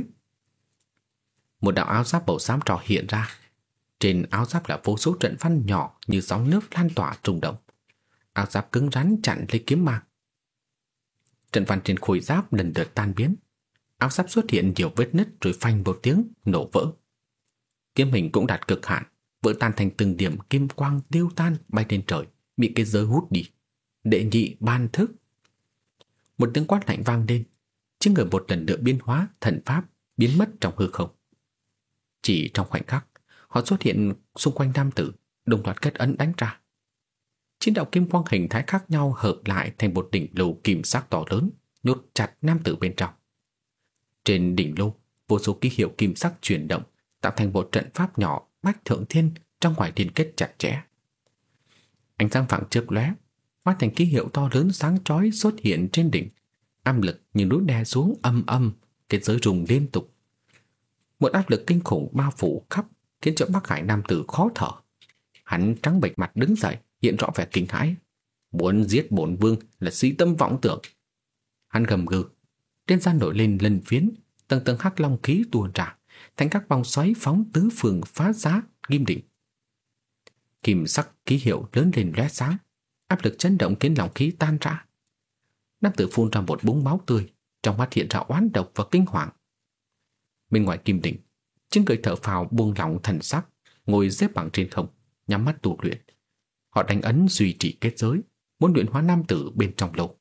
Một đạo áo giáp màu xám trò hiện ra. Trên áo giáp là vô số trận văn nhỏ như sóng nước lan tỏa rung động. Áo giáp cứng rắn chặn lấy kiếm mang. Trận văn trên khôi giáp lần lượt tan biến. Áo giáp xuất hiện nhiều vết nứt rồi phanh một tiếng nổ vỡ. Kiếm hình cũng đạt cực hạn, vỡ tan thành từng điểm kim quang tiêu tan bay lên trời, bị cái giới hút đi. Đệ nhị ban thức. Một tiếng quát lạnh vang lên, chiếc người một lần nữa biến hóa thần pháp, biến mất trong hư không. Chỉ trong khoảnh khắc, họ xuất hiện xung quanh nam tử, đồng loạt kết ấn đánh ra. 9 đạo kim quang hình thái khác nhau hợp lại thành một đỉnh lô kim sắc to lớn, nhốt chặt nam tử bên trong. Trên đỉnh lô, vô số ký hiệu kim sắc chuyển động, tạo thành một trận pháp nhỏ bách thượng thiên trong ngoài liên kết chặt chẽ. Ánh sáng phẳng chớp lóe, hóa thành ký hiệu to lớn sáng chói xuất hiện trên đỉnh, áp lực như núi đè xuống âm âm, kết giới rung liên tục. Một áp lực kinh khủng bao phủ khắp, khiến cho Bắc Hải nam tử khó thở. Hắn trắng bệch mặt đứng dậy, hiện rõ vẻ kinh hãi. Muốn giết bổn vương là si tâm vọng tưởng. Hắn gầm gừ, trên da nổi lên lân phiến, tầng tầng hắc long khí tuôn ra, thành các vòng xoáy phóng tứ phương phá giá kim đỉnh. Kim sắc ký hiệu lớn lên lóe sáng, áp lực chấn động khiến lòng khí tan rã. Nam tử phun ra một búng máu tươi, trong mắt hiện ra oán độc và kinh hoàng. Bên ngoài kim đỉnh, những người thở phào buông lỏng thần sắc, ngồi xếp bằng trên không, nhắm mắt tu luyện. Họ đánh ấn duy trì kết giới, muốn luyện hóa nam tử bên trong lô.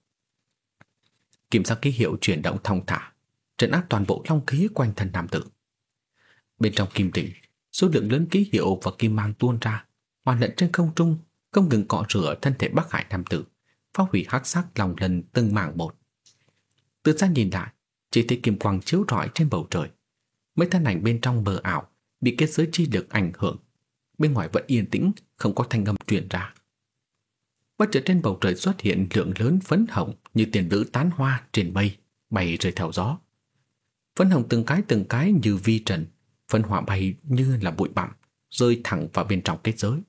Kim sắc ký hiệu chuyển động thong thả, trấn áp toàn bộ long khí quanh thân nam tử. Bên trong kim đỉnh, số lượng lớn ký hiệu và kim mang tuôn ra, hòa lẫn trên không trung, không ngừng cọ rửa thân thể Bắc Hải nam tử, phá hủy hắc sắc lòng lần từng mảng một. Từ xa nhìn lại, chỉ thấy kim quang chiếu rọi trên bầu trời. Mấy thân ảnh bên trong mờ ảo, bị kết giới chi lực ảnh hưởng. Bên ngoài vẫn yên tĩnh, không có thanh âm truyền ra. Bất chợt trên bầu trời xuất hiện lượng lớn phấn hồng như tiền nữ tán hoa trên mây, bay rơi theo gió. Phấn hồng từng cái như vi trần, phân hỏa bay như là bụi bặm, rơi thẳng vào bên trong kết giới.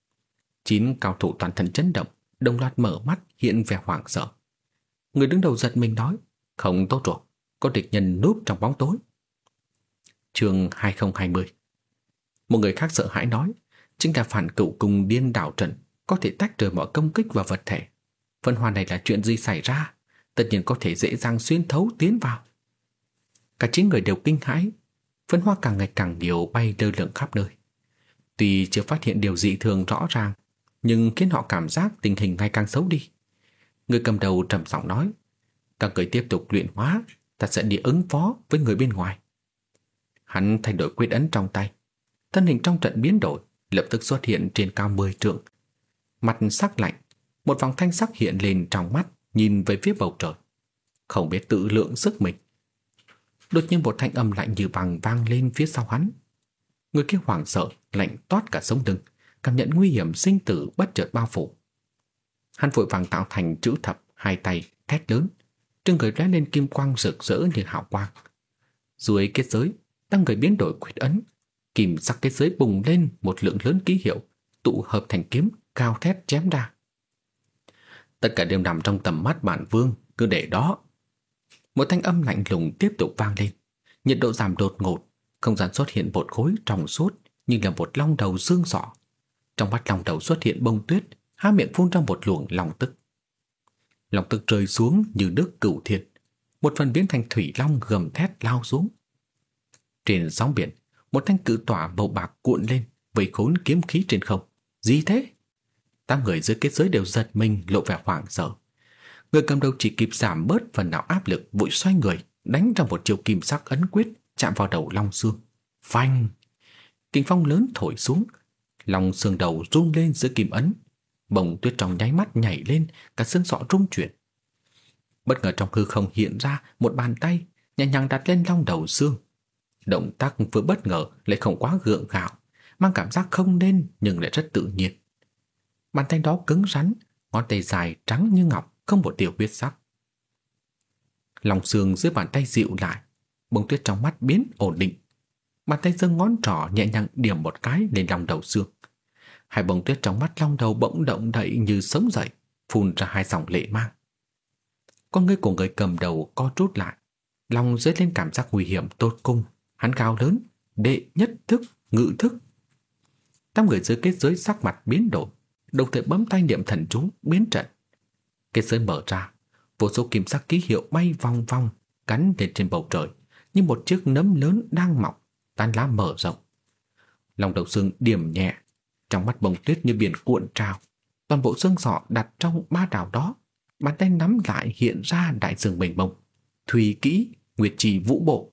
9 cao thủ toàn thân chấn động, đồng loạt mở mắt hiện vẻ hoảng sợ. Người đứng đầu giật mình nói, không tốt rồi, có địch nhân núp trong bóng tối. Chương 2020. Một người khác sợ hãi nói, chính là phản cựu cùng điên đảo trận, có thể tách rời mọi công kích và vật thể. Phân hoa này là chuyện gì xảy ra? Tất nhiên có thể dễ dàng xuyên thấu tiến vào. Cả 9 người đều kinh hãi. Phân hoa càng ngày càng nhiều bay lơ lửng khắp nơi. Tuy chưa phát hiện điều dị thường rõ ràng, nhưng khiến họ cảm giác tình hình ngày càng xấu đi. Người cầm đầu trầm giọng nói, các người tiếp tục luyện hóa, ta sẽ đi ứng phó với người bên ngoài. Hắn thay đổi quyết ấn trong tay, thân hình trong trận biến đổi, lập tức xuất hiện trên cao 10 trượng. Mặt sắc lạnh, một vòng thanh sắc hiện lên trong mắt, nhìn về phía bầu trời, không biết tự lượng sức mình. Đột nhiên một thanh âm lạnh như băng vang lên phía sau hắn. Người kia hoảng sợ, lạnh toát cả sống lưng, cảm nhận nguy hiểm sinh tử bất chợt bao phủ. Hắn vội vàng tạo thành chữ thập, hai tay thét lớn, trên người lóe lên kim quang rực rỡ như hào quang. Dưới kết giới, đang người biến đổi quyết ấn, kim sắc kết giới bùng lên một lượng lớn ký hiệu, tụ hợp thành kiếm, cao thét chém ra. Tất cả đều nằm trong tầm mắt bản vương, cứ để đó. Một thanh âm lạnh lùng tiếp tục vang lên, nhiệt độ giảm đột ngột, không gian xuất hiện một khối trong suốt như là một long đầu xương sọ. Trong mắt long đầu xuất hiện bông tuyết, há miệng phun ra một luồng long tức. Long tức rơi xuống như nước cửu thiên, một phần biến thành thủy long gầm thét lao xuống. Trên sóng biển, một thanh cự tỏa màu bạc cuộn lên, vây khốn kiếm khí trên không. Gì thế? 8 người dưới kết giới đều giật mình, lộ vẻ hoảng sợ. Người cầm đầu chỉ kịp giảm bớt phần nào áp lực, vội xoay người, đánh ra một chiêu kim sắc ấn quyết, chạm vào đầu long xương. Phanh! Kình phong lớn thổi xuống, long xương đầu rung lên giữa kim ấn. Bông tuyết trong nháy mắt nhảy lên, cả xương sọ rung chuyển. Bất ngờ trong hư không hiện ra một bàn tay nhẹ nhàng đặt lên long đầu xương. Động tác vừa bất ngờ lại không quá gượng gạo, mang cảm giác không nên nhưng lại rất tự nhiên. Bàn tay đó cứng rắn, ngón tay dài trắng như ngọc, không một điều huyết sắc. Lòng xương dưới bàn tay dịu lại, bông tuyết trong mắt biến ổn định. Bàn tay giơ ngón trỏ nhẹ nhàng điểm một cái lên lòng đầu xương. Hai bông tuyết trong mắt long đầu bỗng động đậy như sống dậy, phun ra hai dòng lệ mang. Con ngươi của người cầm đầu co rút lại, lòng dấy lên cảm giác nguy hiểm tột cùng. Hắn gào lớn, đệ nhất thức, ngự thức. 8 người dưới kết giới sắc mặt biến đổi, đồng thời bấm tay niệm thần chú biến trận. Kết giới mở ra, vô số kim sắc ký hiệu bay vòng vòng gắn lên trên bầu trời, như một chiếc nấm lớn đang mọc, tán lá mở rộng. Long đầu xương điểm nhẹ, trong mắt bông tuyết như biển cuộn trào. Toàn bộ xương sọ đặt trong ba đảo đó, bàn tay nắm lại hiện ra đại dương mênh mông, thủy kỹ, nguyệt trì vũ bộ.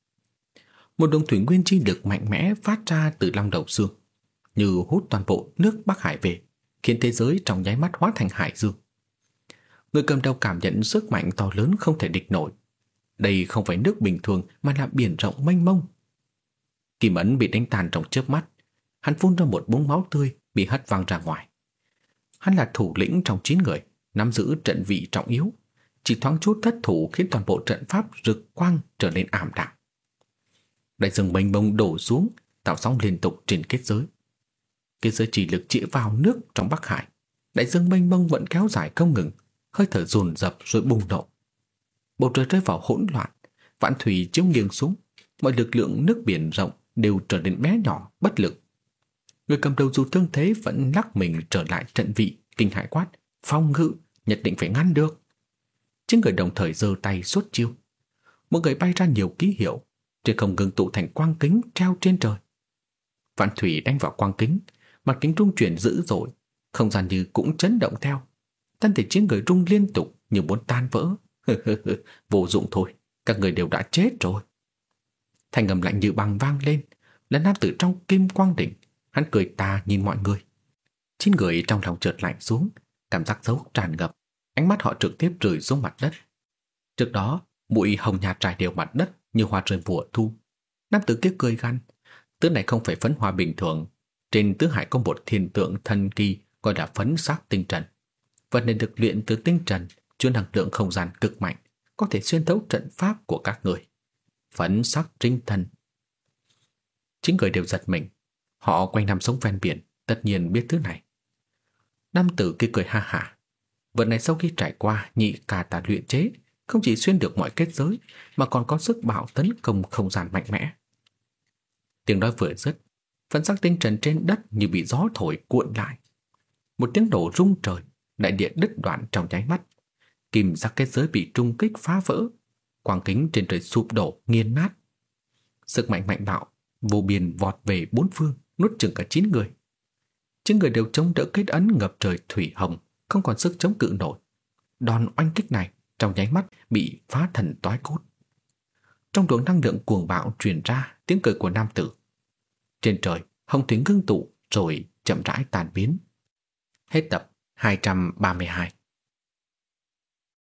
Một luồng thủy nguyên chi lực mạnh mẽ phát ra từ long đầu xương, như hút toàn bộ nước Bắc Hải về, khiến thế giới trong nháy mắt hóa thành hải dương. Người cầm đầu cảm nhận sức mạnh to lớn không thể địch nổi. Đây không phải nước bình thường mà là biển rộng mênh mông. Kim ấn bị đánh tàn trong chớp mắt, hắn phun ra một búng máu tươi bị hất văng ra ngoài. Hắn là thủ lĩnh trong 9 người, nắm giữ trận vị trọng yếu, chỉ thoáng chút thất thủ khiến toàn bộ trận pháp rực quang trở nên ảm đạm. Đại dương mênh mông đổ xuống, tạo sóng liên tục trên kết giới. Kết giới chỉ lực chĩa vào nước trong Bắc Hải. Đại dương mênh mông vẫn kéo dài không ngừng, hơi thở dồn dập rồi bùng nổ. Bầu trời rơi vào hỗn loạn, vạn thủy chiếu nghiêng xuống, mọi lực lượng nước biển rộng đều trở nên bé nhỏ, bất lực. Người cầm đầu dù thương thế vẫn lắc mình trở lại trận vị, kinh hãi quát, phòng ngự, nhất định phải ngăn được. 9 người đồng thời giơ tay xuất chiêu. Một người bay ra nhiều ký hiệu, trên không ngừng tụ thành quang kính treo trên trời. Vạn thủy đánh vào quang kính, mặt kính rung chuyển dữ dội, không gian như cũng chấn động theo. Thân thể 9 người rung liên tục như muốn tan vỡ. Vô dụng thôi, các người đều đã chết rồi. Thanh âm lạnh như băng vang lên, là nam tử trong kim quang đỉnh. Hắn cười tà nhìn mọi người. 9 người trong lòng chợt lạnh xuống, cảm giác xấu tràn ngập, ánh mắt họ trực tiếp rơi xuống mặt đất. Trước đó, bụi hồng nhạt trải đều mặt đất như hoa rơi mùa thu. Nam tử kia cười gằn, thứ này không phải phấn hoa bình thường. Trên tứ hải có một thiên tượng thần kỳ gọi là phấn sắc tinh trần. Vật này được luyện từ tinh trần, chứa năng lượng không gian cực mạnh, có thể xuyên thấu trận pháp của các người. Phấn sắc tinh thần. 9 người đều giật mình. Họ quanh năm sống ven biển, tất nhiên biết thứ này. Nam tử kia cười ha hả. Vật này sau khi trải qua nhị ca tà luyện chế, không chỉ xuyên được mọi kết giới, mà còn có sức bạo tấn công không gian mạnh mẽ. Tiếng nói vừa dứt, phấn sắc tinh trần trên đất như bị gió thổi cuộn lại. Một tiếng nổ rung trời, đại địa đứt đoạn trong nháy mắt. Kim sắc kết giới bị trung kích phá vỡ, quang kính trên trời sụp đổ nghiền nát. Sức mạnh mạnh bạo vô biên vọt về bốn phương, nuốt chửng cả 9 người. 9 người đều chống đỡ kết ấn ngập trời thủy hồng, không còn sức chống cự nổi. Đòn oanh kích này trong nháy mắt bị phá thần toái cốt. Trong luồng năng lượng cuồng bạo truyền ra tiếng cười của nam tử. Trên trời hồng thủy ngưng tụ rồi chậm rãi tan biến. Hết tập 232.